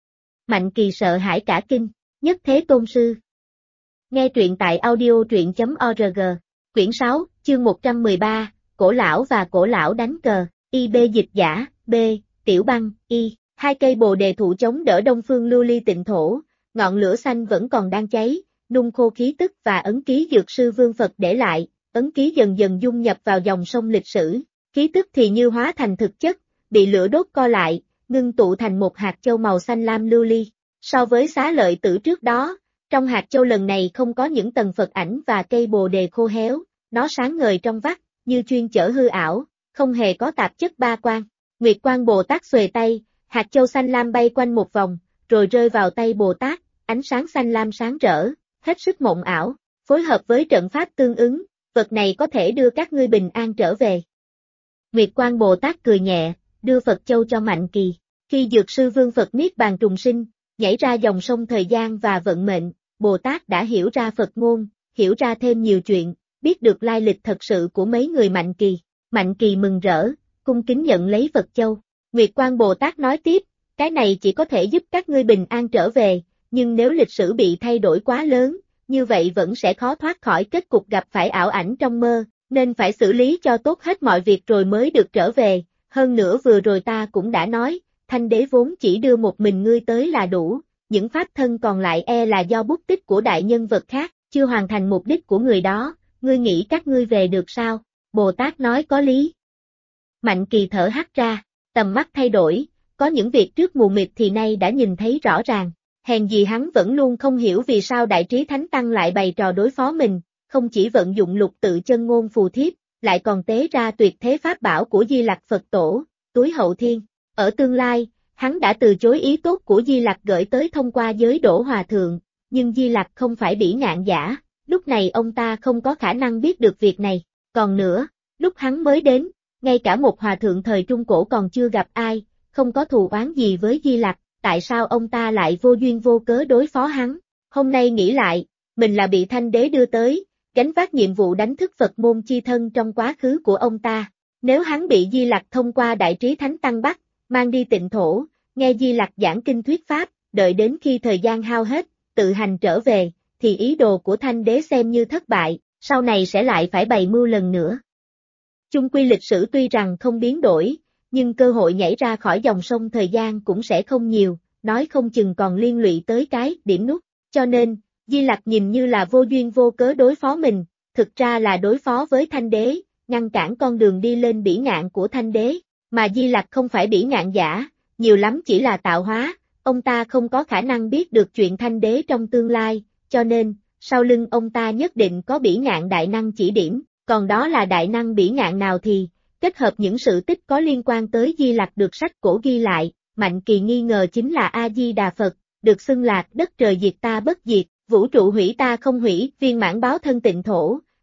Mạnh Kỳ sợ hãi cả kinh, Nhất Thế Tôn Sư. Nghe truyện tại audio.org, quyển 6, chương 113, Cổ Lão và Cổ Lão đánh cờ, IB dịch giả, B, Tiểu Băng, Y, hai cây bồ đề thụ chống đỡ đông phương lưu ly tịnh thổ, ngọn lửa xanh vẫn còn đang cháy, nung khô khí tức và ấn ký dược sư Vương Phật để lại, ấn ký dần dần dung nhập vào dòng sông lịch sử, khí tức thì như hóa thành thực chất, bị lửa đốt co lại, ngưng tụ thành một hạt châu màu xanh lam lưu ly. So với Xá Lợi Tử trước đó, trong hạt châu lần này không có những tầng Phật ảnh và cây bồ đề khô héo, nó sáng ngời trong vắt, như chuyên chở hư ảo, không hề có tạp chất ba quan. Nguyệt Quang Bồ Tát xuề tay, hạt châu xanh lam bay quanh một vòng, rồi rơi vào tay Bồ Tát, ánh sáng xanh lam sáng rỡ, hết sức mộng ảo, phối hợp với trận pháp tương ứng, vật này có thể đưa các ngươi bình an trở về. Nguyệt Quang Bồ Tát cười nhẹ, đưa Phật châu cho Mạnh Kỳ. Khi dược sư Vương Phật niết bàn trùng sinh, nhảy ra dòng sông thời gian và vận mệnh, Bồ Tát đã hiểu ra Phật ngôn, hiểu ra thêm nhiều chuyện, biết được lai lịch thật sự của mấy người Mạnh Kỳ. Mạnh Kỳ mừng rỡ, cung kính nhận lấy Phật châu. Nguyệt Quang Bồ Tát nói tiếp, cái này chỉ có thể giúp các ngươi bình an trở về, nhưng nếu lịch sử bị thay đổi quá lớn, như vậy vẫn sẽ khó thoát khỏi kết cục gặp phải ảo ảnh trong mơ, nên phải xử lý cho tốt hết mọi việc rồi mới được trở về. Hơn nữa vừa rồi ta cũng đã nói, Thanh Đế vốn chỉ đưa một mình ngươi tới là đủ, những pháp thân còn lại là do bút tích của đại nhân vật khác, chưa hoàn thành mục đích của người đó, ngươi nghĩ các ngươi về được sao? Bồ Tát nói có lý. Mạnh Kỳ thở hắt ra, tầm mắt thay đổi, có những việc trước mù mịt thì nay đã nhìn thấy rõ ràng. Hèn gì hắn vẫn luôn không hiểu vì sao Đại Trí Thánh Tăng lại bày trò đối phó mình, không chỉ vận dụng lục tự chân ngôn phù thiếp, lại còn tế ra tuyệt thế pháp bảo của Di Lặc Phật Tổ, túi hậu thiên. Ở tương lai, hắn đã từ chối ý tốt của Di Lặc gửi tới thông qua giới Đỗ Hòa Thượng, nhưng Di Lặc không phải bỉ ngạn giả, lúc này ông ta không có khả năng biết được việc này. Còn nữa, lúc hắn mới đến, ngay cả một hòa thượng thời Trung Cổ còn chưa gặp ai, không có thù oán gì với Di Lặc, tại sao ông ta lại vô duyên vô cớ đối phó hắn? Hôm nay nghĩ lại, mình là bị Thanh Đế đưa tới, gánh vác nhiệm vụ đánh thức Phật môn chi thân trong quá khứ của ông ta. Nếu hắn bị Di Lặc thông qua Đại Trí Thánh Tăng bắt, mang đi tịnh thổ, nghe Di Lặc giảng kinh thuyết pháp, đợi đến khi thời gian hao hết, tự hành trở về, thì ý đồ của Thanh Đế xem như thất bại, sau này sẽ lại phải bày mưu lần nữa. Chung quy lịch sử tuy rằng không biến đổi, nhưng cơ hội nhảy ra khỏi dòng sông thời gian cũng sẽ không nhiều, nói không chừng còn liên lụy tới cái điểm nút, cho nên, Di Lặc nhìn như là vô duyên vô cớ đối phó mình, thực ra là đối phó với Thanh Đế, ngăn cản con đường đi lên bỉ ngạn của Thanh Đế, mà Di Lặc không phải bỉ ngạn giả, nhiều lắm chỉ là tạo hóa, ông ta không có khả năng biết được chuyện Thanh Đế trong tương lai, cho nên, sau lưng ông ta nhất định có bỉ ngạn đại năng chỉ điểm, còn đó là đại năng bỉ ngạn nào thì, kết hợp những sự tích có liên quan tới Di Lặc được sách cổ ghi lại, Mạnh Kỳ nghi ngờ chính là A-di-đà Phật, được xưng là đất trời diệt ta bất diệt, vũ trụ hủy ta không hủy, viên mãn báo thân tịnh thổ,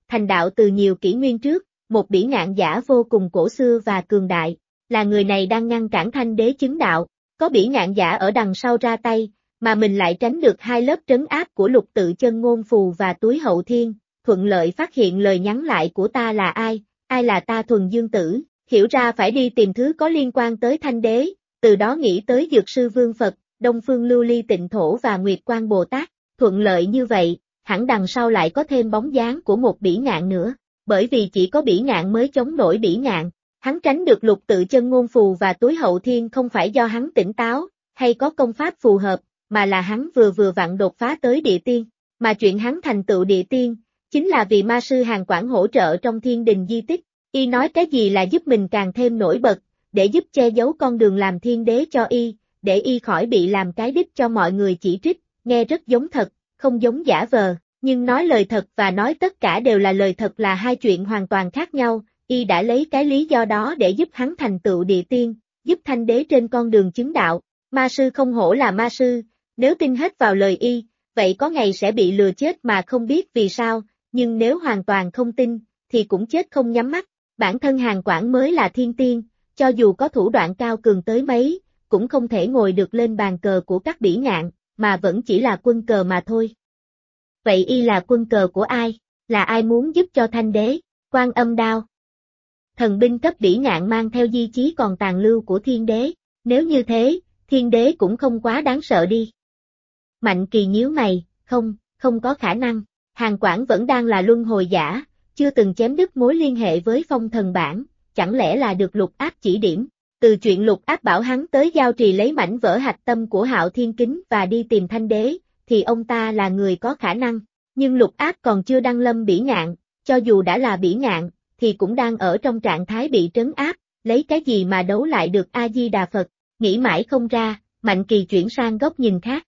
thành đạo từ nhiều kỷ nguyên trước, một bỉ ngạn giả vô cùng cổ xưa và cường đại, là người này đang ngăn cản Thanh đế chứng đạo, có bỉ ngạn giả ở đằng sau ra tay, mà mình lại tránh được hai lớp trấn áp của Lục Tự Chân Ngôn Phù và Túi Hậu Thiên, thuận lợi phát hiện lời nhắn lại của ta là ai là ta Thuần Dương Tử, hiểu ra phải đi tìm thứ có liên quan tới Thanh đế, từ đó nghĩ tới Dược Sư Vương Phật, Đông Phương Lưu Ly Tịnh Thổ và Nguyệt Quang Bồ Tát, thuận lợi như vậy, hẳn đằng sau lại có thêm bóng dáng của một bỉ ngạn nữa, bởi vì chỉ có bỉ ngạn mới chống nổi bỉ ngạn, hắn tránh được Lục Tự Chân Ngôn Phù và Túi Hậu Thiên không phải do hắn tỉnh táo, hay có công pháp phù hợp, mà là hắn vừa vặn đột phá tới địa tiên, mà chuyện hắn thành tựu địa tiên, chính là vì ma sư Hàn Quảng hỗ trợ trong thiên đình di tích, y nói cái gì là giúp mình càng thêm nổi bật, để giúp che giấu con đường làm thiên đế cho y, để y khỏi bị làm cái đích cho mọi người chỉ trích, nghe rất giống thật, không giống giả vờ, nhưng nói lời thật và nói tất cả đều là lời thật là hai chuyện hoàn toàn khác nhau, y đã lấy cái lý do đó để giúp hắn thành tựu địa tiên, giúp Thanh đế trên con đường chứng đạo, ma sư không hổ là ma sư, nếu tin hết vào lời y, vậy có ngày sẽ bị lừa chết mà không biết vì sao, nhưng nếu hoàn toàn không tin, thì cũng chết không nhắm mắt, bản thân Hàn Quảng mới là thiên tiên, cho dù có thủ đoạn cao cường tới mấy, cũng không thể ngồi được lên bàn cờ của các bỉ ngạn, mà vẫn chỉ là quân cờ mà thôi. Vậy y là quân cờ của ai? Là ai muốn giúp cho Thanh đế? Quan Âm Đao. Thần binh cấp bỉ ngạn mang theo di chí còn tàn lưu của thiên đế, nếu như thế, thiên đế cũng không quá đáng sợ đi. Mạnh Kỳ nhíu mày, không có khả năng, Hàn Quảng vẫn đang là luân hồi giả, chưa từng chém đứt mối liên hệ với phong thần bảng, chẳng lẽ là được Lục Áp chỉ điểm, từ chuyện Lục Áp bảo hắn tới giao trì lấy mảnh vỡ hạch tâm của Hạo Thiên Kính và đi tìm Thanh đế, thì ông ta là người có khả năng, nhưng Lục Áp còn chưa đăng lâm bỉ ngạn, cho dù đã là bỉ ngạn, thì cũng đang ở trong trạng thái bị trấn áp, lấy cái gì mà đấu lại được A-di-đà Phật, nghĩ mãi không ra, Mạnh Kỳ chuyển sang góc nhìn khác.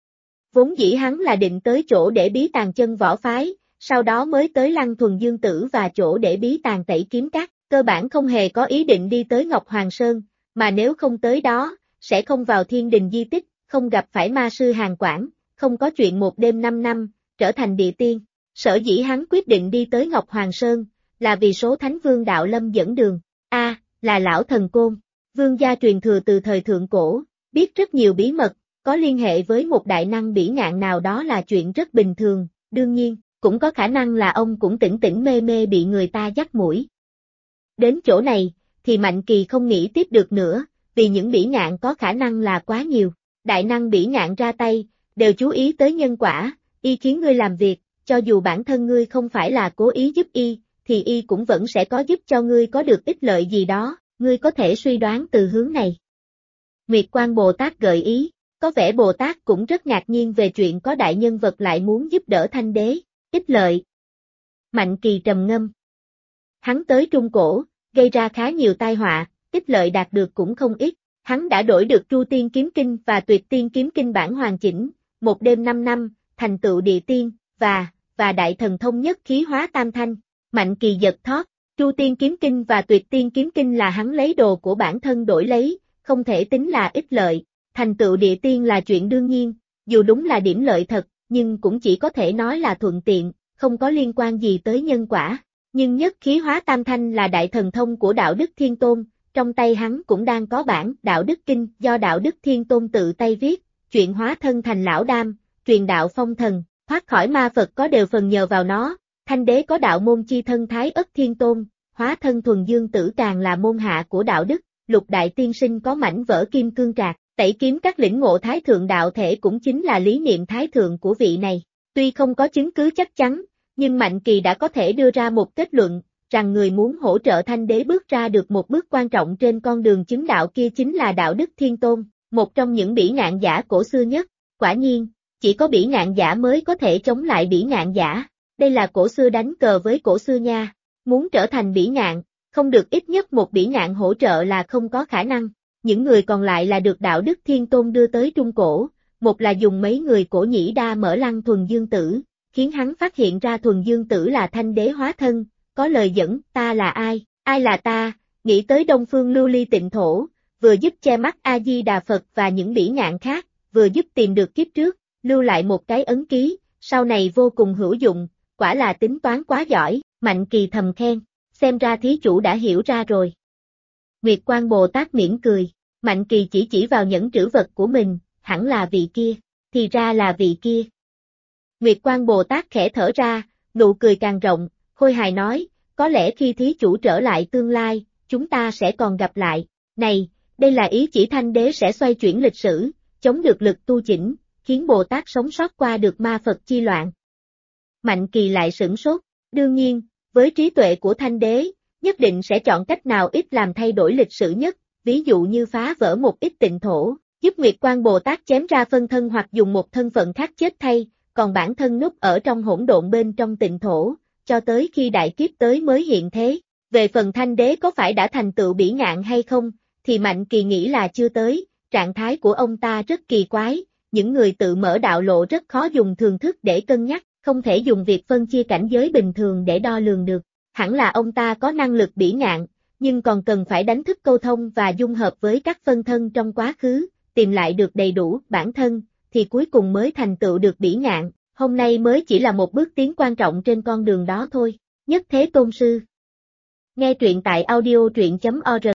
Vốn dĩ hắn là định tới chỗ để bí tàng chân võ phái, sau đó mới tới Lăng Thuần Dương Tử và chỗ để bí tàng Tẩy Kiếm Các, cơ bản không hề có ý định đi tới Ngọc Hoàng Sơn, mà nếu không tới đó, sẽ không vào thiên đình di tích, không gặp phải ma sư Hàn Quảng, không có chuyện một đêm 5 năm, trở thành địa tiên. Sở dĩ hắn quyết định đi tới Ngọc Hoàng Sơn, là vì số Thánh Vương Đạo Lâm dẫn đường, là lão thần côn, vương gia truyền thừa từ thời thượng cổ, biết rất nhiều bí mật, có liên hệ với một đại năng bỉ ngạn nào đó là chuyện rất bình thường, đương nhiên, cũng có khả năng là ông cũng tỉnh tỉnh mê mê bị người ta dắt mũi. Đến chỗ này, thì Mạnh Kỳ không nghĩ tiếp được nữa, vì những bỉ ngạn có khả năng là quá nhiều, đại năng bỉ ngạn ra tay, đều chú ý tới nhân quả, y khiến ngươi làm việc, cho dù bản thân ngươi không phải là cố ý giúp y, thì y cũng vẫn sẽ có giúp cho ngươi có được ích lợi gì đó, ngươi có thể suy đoán từ hướng này. Nguyệt Quang Bồ Tát gợi ý, có vẻ Bồ Tát cũng rất ngạc nhiên về chuyện có đại nhân vật lại muốn giúp đỡ Thanh đế, ích lợi. Mạnh Kỳ trầm ngâm. Hắn tới Trung Cổ, gây ra khá nhiều tai họa, ích lợi đạt được cũng không ít, hắn đã đổi được Tru Tiên Kiếm Kinh và Tuyệt Tiên Kiếm Kinh bản hoàn chỉnh, một đêm 5 năm, thành tựu địa tiên, và đại thần thông nhất khí hóa tam thanh. Mạnh Kỳ giật thót, Tru Tiên Kiếm Kinh và Tuyệt Tiên Kiếm Kinh là hắn lấy đồ của bản thân đổi lấy, không thể tính là ích lợi, thành tựu địa tiên là chuyện đương nhiên, dù đúng là điểm lợi thật, nhưng cũng chỉ có thể nói là thuận tiện, không có liên quan gì tới nhân quả. Nhưng nhất khí hóa tam thanh là đại thần thông của Đạo Đức Thiên Tôn, trong tay hắn cũng đang có bản Đạo Đức Kinh do Đạo Đức Thiên Tôn tự tay viết, chuyện hóa thân thành lão đam, truyền đạo phong thần, thoát khỏi ma Phật có đều phần nhờ vào nó. Thanh đế có đạo môn chi thân Thái Ất Thiên Tôn, hóa thân Thuần Dương Tử càng là môn hạ của đạo đức, Lục Đại Tiên Sinh có mảnh vỡ kim cương trạc, Tẩy Kiếm Các lĩnh ngộ Thái Thượng đạo thể cũng chính là lý niệm Thái Thượng của vị này. Tuy không có chứng cứ chắc chắn, nhưng Mạnh Kỳ đã có thể đưa ra một kết luận, rằng người muốn hỗ trợ Thanh đế bước ra được một bước quan trọng trên con đường chứng đạo kia chính là Đạo Đức Thiên Tôn, một trong những bỉ ngạn giả cổ xưa nhất. Quả nhiên, chỉ có bỉ ngạn giả mới có thể chống lại bỉ ngạn giả. Đây là cổ xưa đánh cờ với cổ xưa nha, muốn trở thành bỉ ngạn, không được ít nhất một bỉ ngạn hỗ trợ là không có khả năng, những người còn lại là được Đạo Đức Thiên Tôn đưa tới Trung Cổ, một là dùng mấy người cổ nhĩ đa mở Lăng Thuần Dương Tử, khiến hắn phát hiện ra Thuần Dương Tử là Thanh đế hóa thân, có lời dẫn, ta là ai là ta, nghĩ tới Đông Phương Lưu Ly Tịnh Thổ, vừa giúp che mắt A-di-đà Phật và những bỉ ngạn khác, vừa giúp tìm được kiếp trước, lưu lại một cái ấn ký, sau này vô cùng hữu dụng. Quả là tính toán quá giỏi. Mạnh Kỳ thầm khen, xem ra thí chủ đã hiểu ra rồi. Nguyệt Quang Bồ Tát mỉm cười, Mạnh Kỳ chỉ vào nhẫn trữ vật của mình, hẳn là vị kia, thì ra là vị kia. Nguyệt Quang Bồ Tát khẽ thở ra, nụ cười càng rộng, khôi hài nói, có lẽ khi thí chủ trở lại tương lai, chúng ta sẽ còn gặp lại. Này, đây là ý chỉ Thanh Đế sẽ xoay chuyển lịch sử, chống được lực tu chỉnh, khiến Bồ Tát sống sót qua được ma Phật chi loạn. Mạnh Kỳ lại sửng sốt, đương nhiên, với trí tuệ của Thanh Đế, nhất định sẽ chọn cách nào ít làm thay đổi lịch sử nhất, ví dụ như phá vỡ một ít tịnh thổ, giúp Nguyệt Quang Bồ Tát chém ra phân thân hoặc dùng một thân phận khác chết thay, còn bản thân núp ở trong hỗn độn bên trong tịnh thổ, cho tới khi đại kiếp tới mới hiện thế. Về phần Thanh Đế có phải đã thành tựu bỉ ngạn hay không, thì Mạnh Kỳ nghĩ là chưa tới, trạng thái của ông ta rất kỳ quái, những người tự mở đạo lộ rất khó dùng thường thức để cân nhắc, không thể dùng việc phân chia cảnh giới bình thường để đo lường được. Hẳn là ông ta có năng lực bỉ ngạn, nhưng còn cần phải đánh thức câu thông và dung hợp với các phân thân trong quá khứ, tìm lại được đầy đủ bản thân, thì cuối cùng mới thành tựu được bỉ ngạn, hôm nay mới chỉ là một bước tiến quan trọng trên con đường đó thôi. Nhất Thế Tôn Sư. Nghe truyện tại audio truyện.org